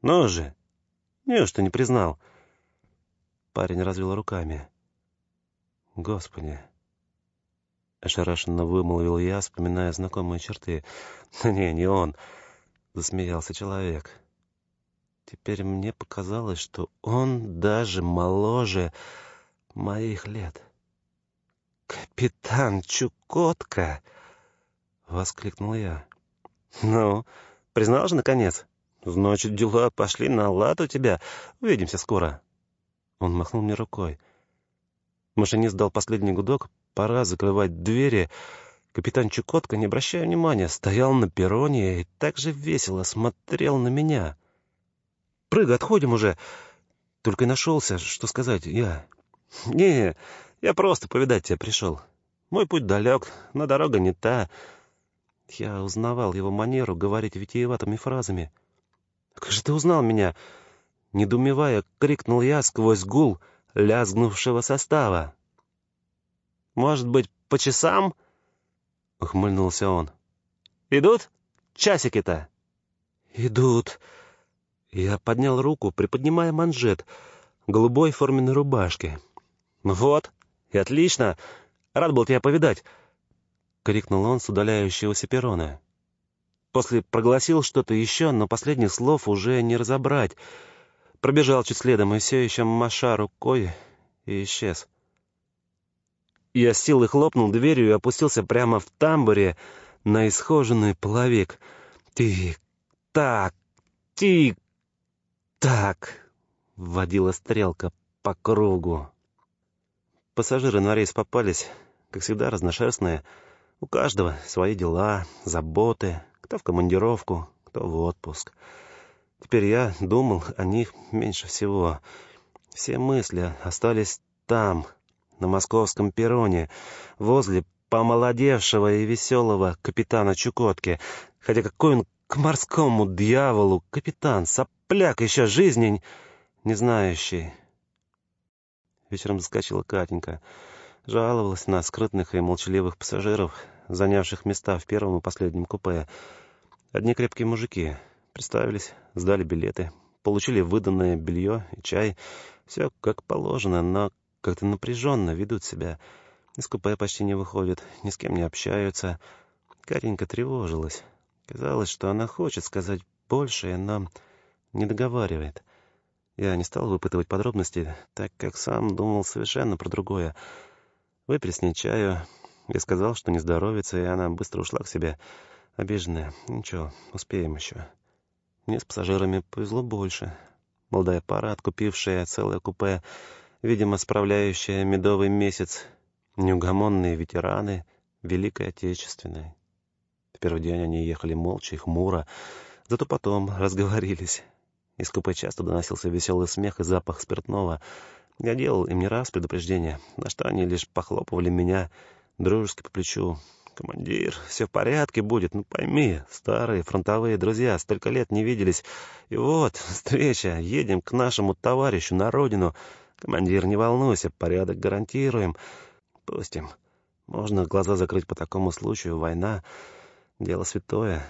Ну же, неужто не признал?» Парень развел руками. «Господи!» — ошарашенно вымолвил я, вспоминая знакомые черты. Не он!» — засмеялся человек. Теперь мне показалось, что он даже моложе моих лет. «Капитан Чукотка!» — воскликнул я. «Ну, признал же, наконец? Значит, дела пошли на лад у тебя. Увидимся скоро». Он махнул мне рукой. Машинист дал последний гудок. Пора закрывать двери. Капитан Чукотка, не обращая внимания, стоял на перроне и так же весело смотрел на меня. «Прыгай, отходим уже!» Только и нашелся, что сказать я. «Не, я просто повидать тебя пришел. Мой путь далек, но дорога не та». Я узнавал его манеру говорить витиеватыми фразами. «Как же ты узнал меня?» Недоумевая, крикнул я сквозь гул лязгнувшего состава. «Может быть, по часам?» — ухмыльнулся он. «Идут часики-то?» «Идут». Я поднял руку, приподнимая манжет голубой форменной рубашки. «Вот, и отлично! Рад был тебя повидать!» — крикнул он с удаляющегося перрона. После прогласил что-то еще, но последних слов уже не разобрать. Пробежал чуть следом и все еще маша рукой и исчез. Я с силой хлопнул дверью и опустился прямо в тамбуре на исхоженный половик. «Тик-так, тик-так!» — вводила стрелка по кругу. Пассажиры на рейс попались, как всегда, разношерстные. У каждого свои дела, заботы, кто в командировку, кто в отпуск. Теперь я думал о них меньше всего. Все мысли остались там, на московском перроне, возле помолодевшего и веселого капитана Чукотки. Хотя какой он к морскому дьяволу капитан, сопляк еще жизни не знающий. Вечером заскочила Катенька. Жаловалась на скрытных и молчаливых пассажиров, занявших места в первом и последнем купе. Одни крепкие мужики. Представились, сдали билеты, получили выданное белье и чай. Все как положено, но как-то напряженно ведут себя. Из купе почти не выходят, ни с кем не общаются. Катенька тревожилась. Казалось, что она хочет сказать большее, но не договаривает. Я не стал выпытывать подробности, так как сам думал совершенно про другое. Выпили с ней чаю. Я сказал, что не здоровится, и она быстро ушла к себе, обиженная. Ничего, успеем еще. Мне с пассажирами повезло больше. Молодая пара, откупившая целое купе, видимо, справляющая медовый месяц. Неугомонные ветераны Великой Отечественной. В первый день они ехали молча и хмуро, зато потом разговорились. Из купе часто доносился веселый смех и запах спиртного. Я делал им не раз предупреждение, на что они лишь похлопывали меня дружески по плечу. «Командир, все в порядке будет, ну пойми, старые фронтовые друзья, столько лет не виделись. И вот, встреча, едем к нашему товарищу на родину. Командир, не волнуйся, порядок гарантируем. Пустим. Можно глаза закрыть по такому случаю, война — дело святое».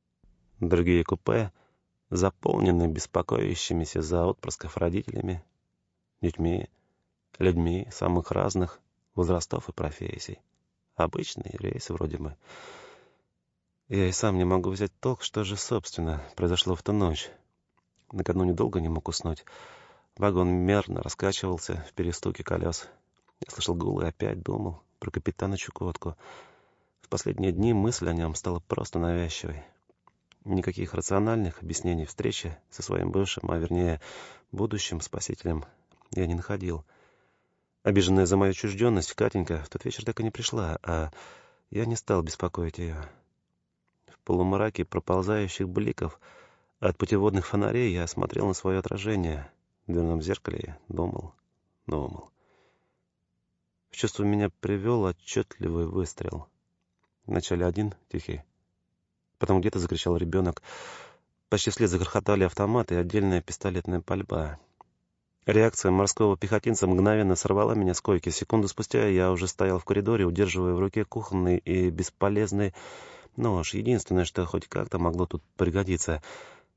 Другие купе заполнены беспокоящимися за отпрысков родителями, детьми, людьми самых разных возрастов и профессий. Обычные рейсы вроде бы. Я и сам не могу взять толк, что же, собственно, произошло в ту ночь. Накануне долго не мог уснуть. Вагон мерно раскачивался в перестуке колес. Я слышал гул и опять думал про капитана Чукотку. В последние дни мысль о нем стала просто навязчивой. Никаких рациональных объяснений встречи со своим бывшим, а вернее, будущим спасителем я не находил. Обиженная за мою отчужденность, Катенька в тот вечер так и не пришла, а я не стал беспокоить ее. В полумраке проползающих бликов от путеводных фонарей я смотрел на свое отражение в дверном зеркале и думал. В чувство меня привел отчетливый выстрел. Вначале один, тихий. Потом где-то закричал ребенок. Почти вслед загрохотали автоматы и отдельная пистолетная пальба. Реакция морского пехотинца мгновенно сорвала меня с койки. Секунду спустя я уже стоял в коридоре, удерживая в руке кухонный и бесполезный нож. Единственное, что хоть как-то могло тут пригодиться.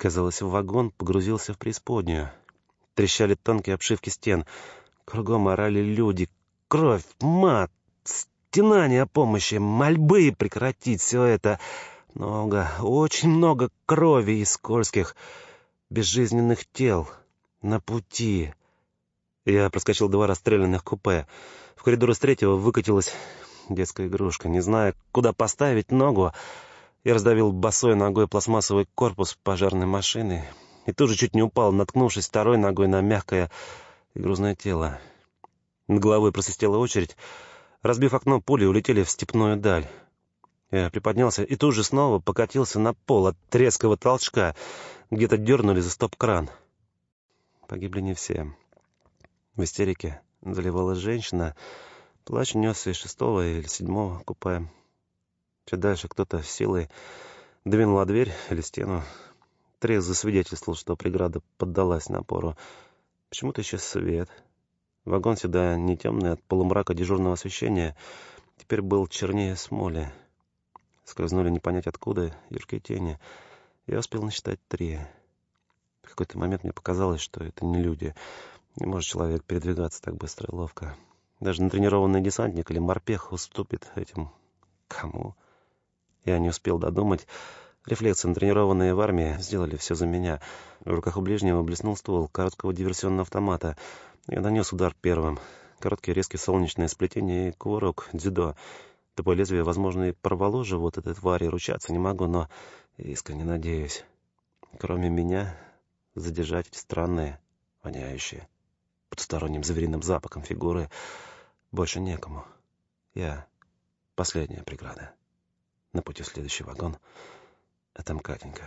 Казалось, вагон погрузился в преисподнюю. Трещали тонкие обшивки стен. Кругом орали люди. Кровь, мат, стенания о помощи, мольбы прекратить все это. Много, очень много крови и скользких, безжизненных тел на пути. Я проскочил 2 расстрелянных купе. В коридор из 3-го выкатилась детская игрушка. Не зная, куда поставить ногу, я раздавил босой ногой пластмассовый корпус пожарной машины и тут же чуть не упал, наткнувшись 2-й ногой на мягкое и грузное тело. Над головой просвистела очередь. Разбив окно, пули улетели в степную даль. Я приподнялся и тут же снова покатился на пол от резкого толчка. Где-то дернули за стоп-кран. Погибли не все. В истерике заливалась женщина. Плач несся из 6-го или 7-го купе. Чуть дальше кто-то силой двинул о дверь или стену. Треск засвидетельствовал, что преграда поддалась напору. Почему-то исчез свет. Вагон всегда не темный от полумрака дежурного освещения. Теперь был чернее смоли. Скользнули не понять откуда юркие тени. Я успел насчитать 3. В какой-то момент мне показалось, что это не люди. Не может человек передвигаться так быстро и ловко. Даже натренированный десантник или морпех уступит этим кому? Я не успел додумать. Рефлексы, натренированные в армии, сделали все за меня. В руках у ближнего блеснул ствол короткого диверсионного автомата. Я нанес удар первым. Короткие резкие солнечные сплетения и кувырок дзюдо. Тупое лезвие, возможно, и порвало живот этой твари. Ручаться не могу, но искренне надеюсь. Кроме меня, задержать эти странные, воняющие, потусторонним звериным запахом фигуры больше некому. Я — последняя преграда. На пути в следующий вагон, а там Катенька.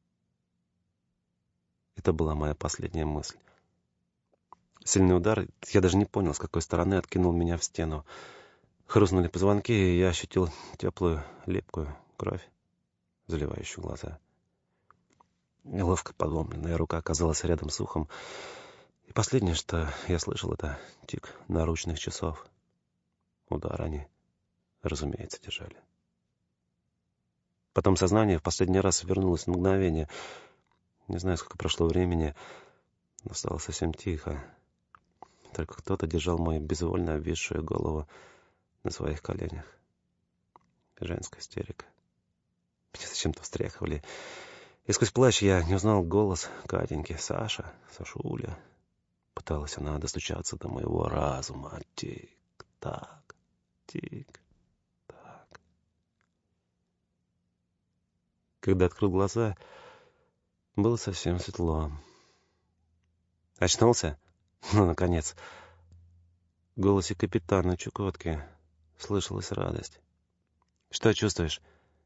Это была моя последняя мысль. Сильный удар, я даже не понял, с какой стороны откинул меня в стену. Хрустнули позвонки, и я ощутил теплую, липкую кровь, заливающую глаза. Неловко подломленная рука оказалась рядом с ухом. И последнее, что я слышал, это тик наручных часов. Удар они, разумеется, держали. Потом сознание в последний раз вернулось на мгновение. Не знаю, сколько прошло времени, но стало совсем тихо. Только кто-то держал мою безвольно обвисшую голову на своих коленях. Женская истерика. Меня зачем-то встряхивали. И сквозь плач я не узнал голос Катеньки. Саша, Сашуля. Пыталась она достучаться до моего разума. Тик-так, тик-так. Когда открыл глаза, было совсем светло. Очнулся? Ну, наконец. В голосе капитана Чукотки слышалась радость. «Что чувствуешь?»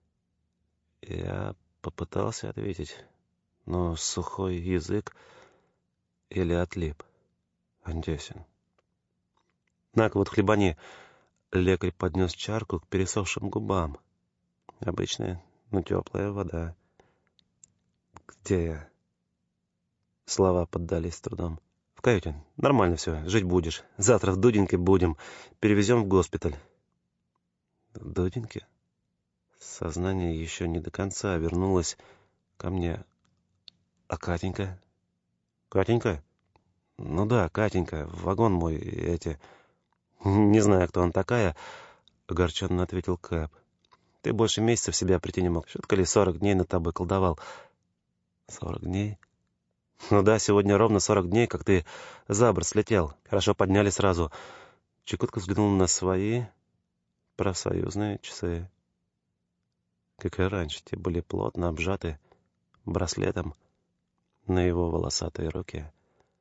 Я попытался ответить, но сухой язык еле отлип. Андесин. «На-ка, вот хлебани». Лекарь поднес чарку к пересохшим губам. Обычная, но теплая вода. «Где я?» Слова поддались с трудом. «В каюте. Нормально все. Жить будешь. Завтра в Дудинке будем. Перевезем в госпиталь». «В Дудинке?» Сознание еще не до конца вернулось ко мне. «А Катенька?» «Катенька?» «Ну да, Катенька. Вагон мой, эти...» «Не знаю, кто она такая», — огорченно ответил Кэп. «Ты больше месяца в себя прийти не мог. Шутка ли, 40 дней над тобой колдовал?» 40 дней? Ну да, сегодня ровно 40 дней, как ты за борт слетел. Хорошо подняли сразу». Чукотка взглянул на свои профсоюзные часы. Как и раньше, те были плотно обжаты браслетом на его волосатой руке.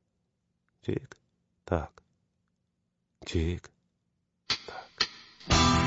Тик-так, тик-так.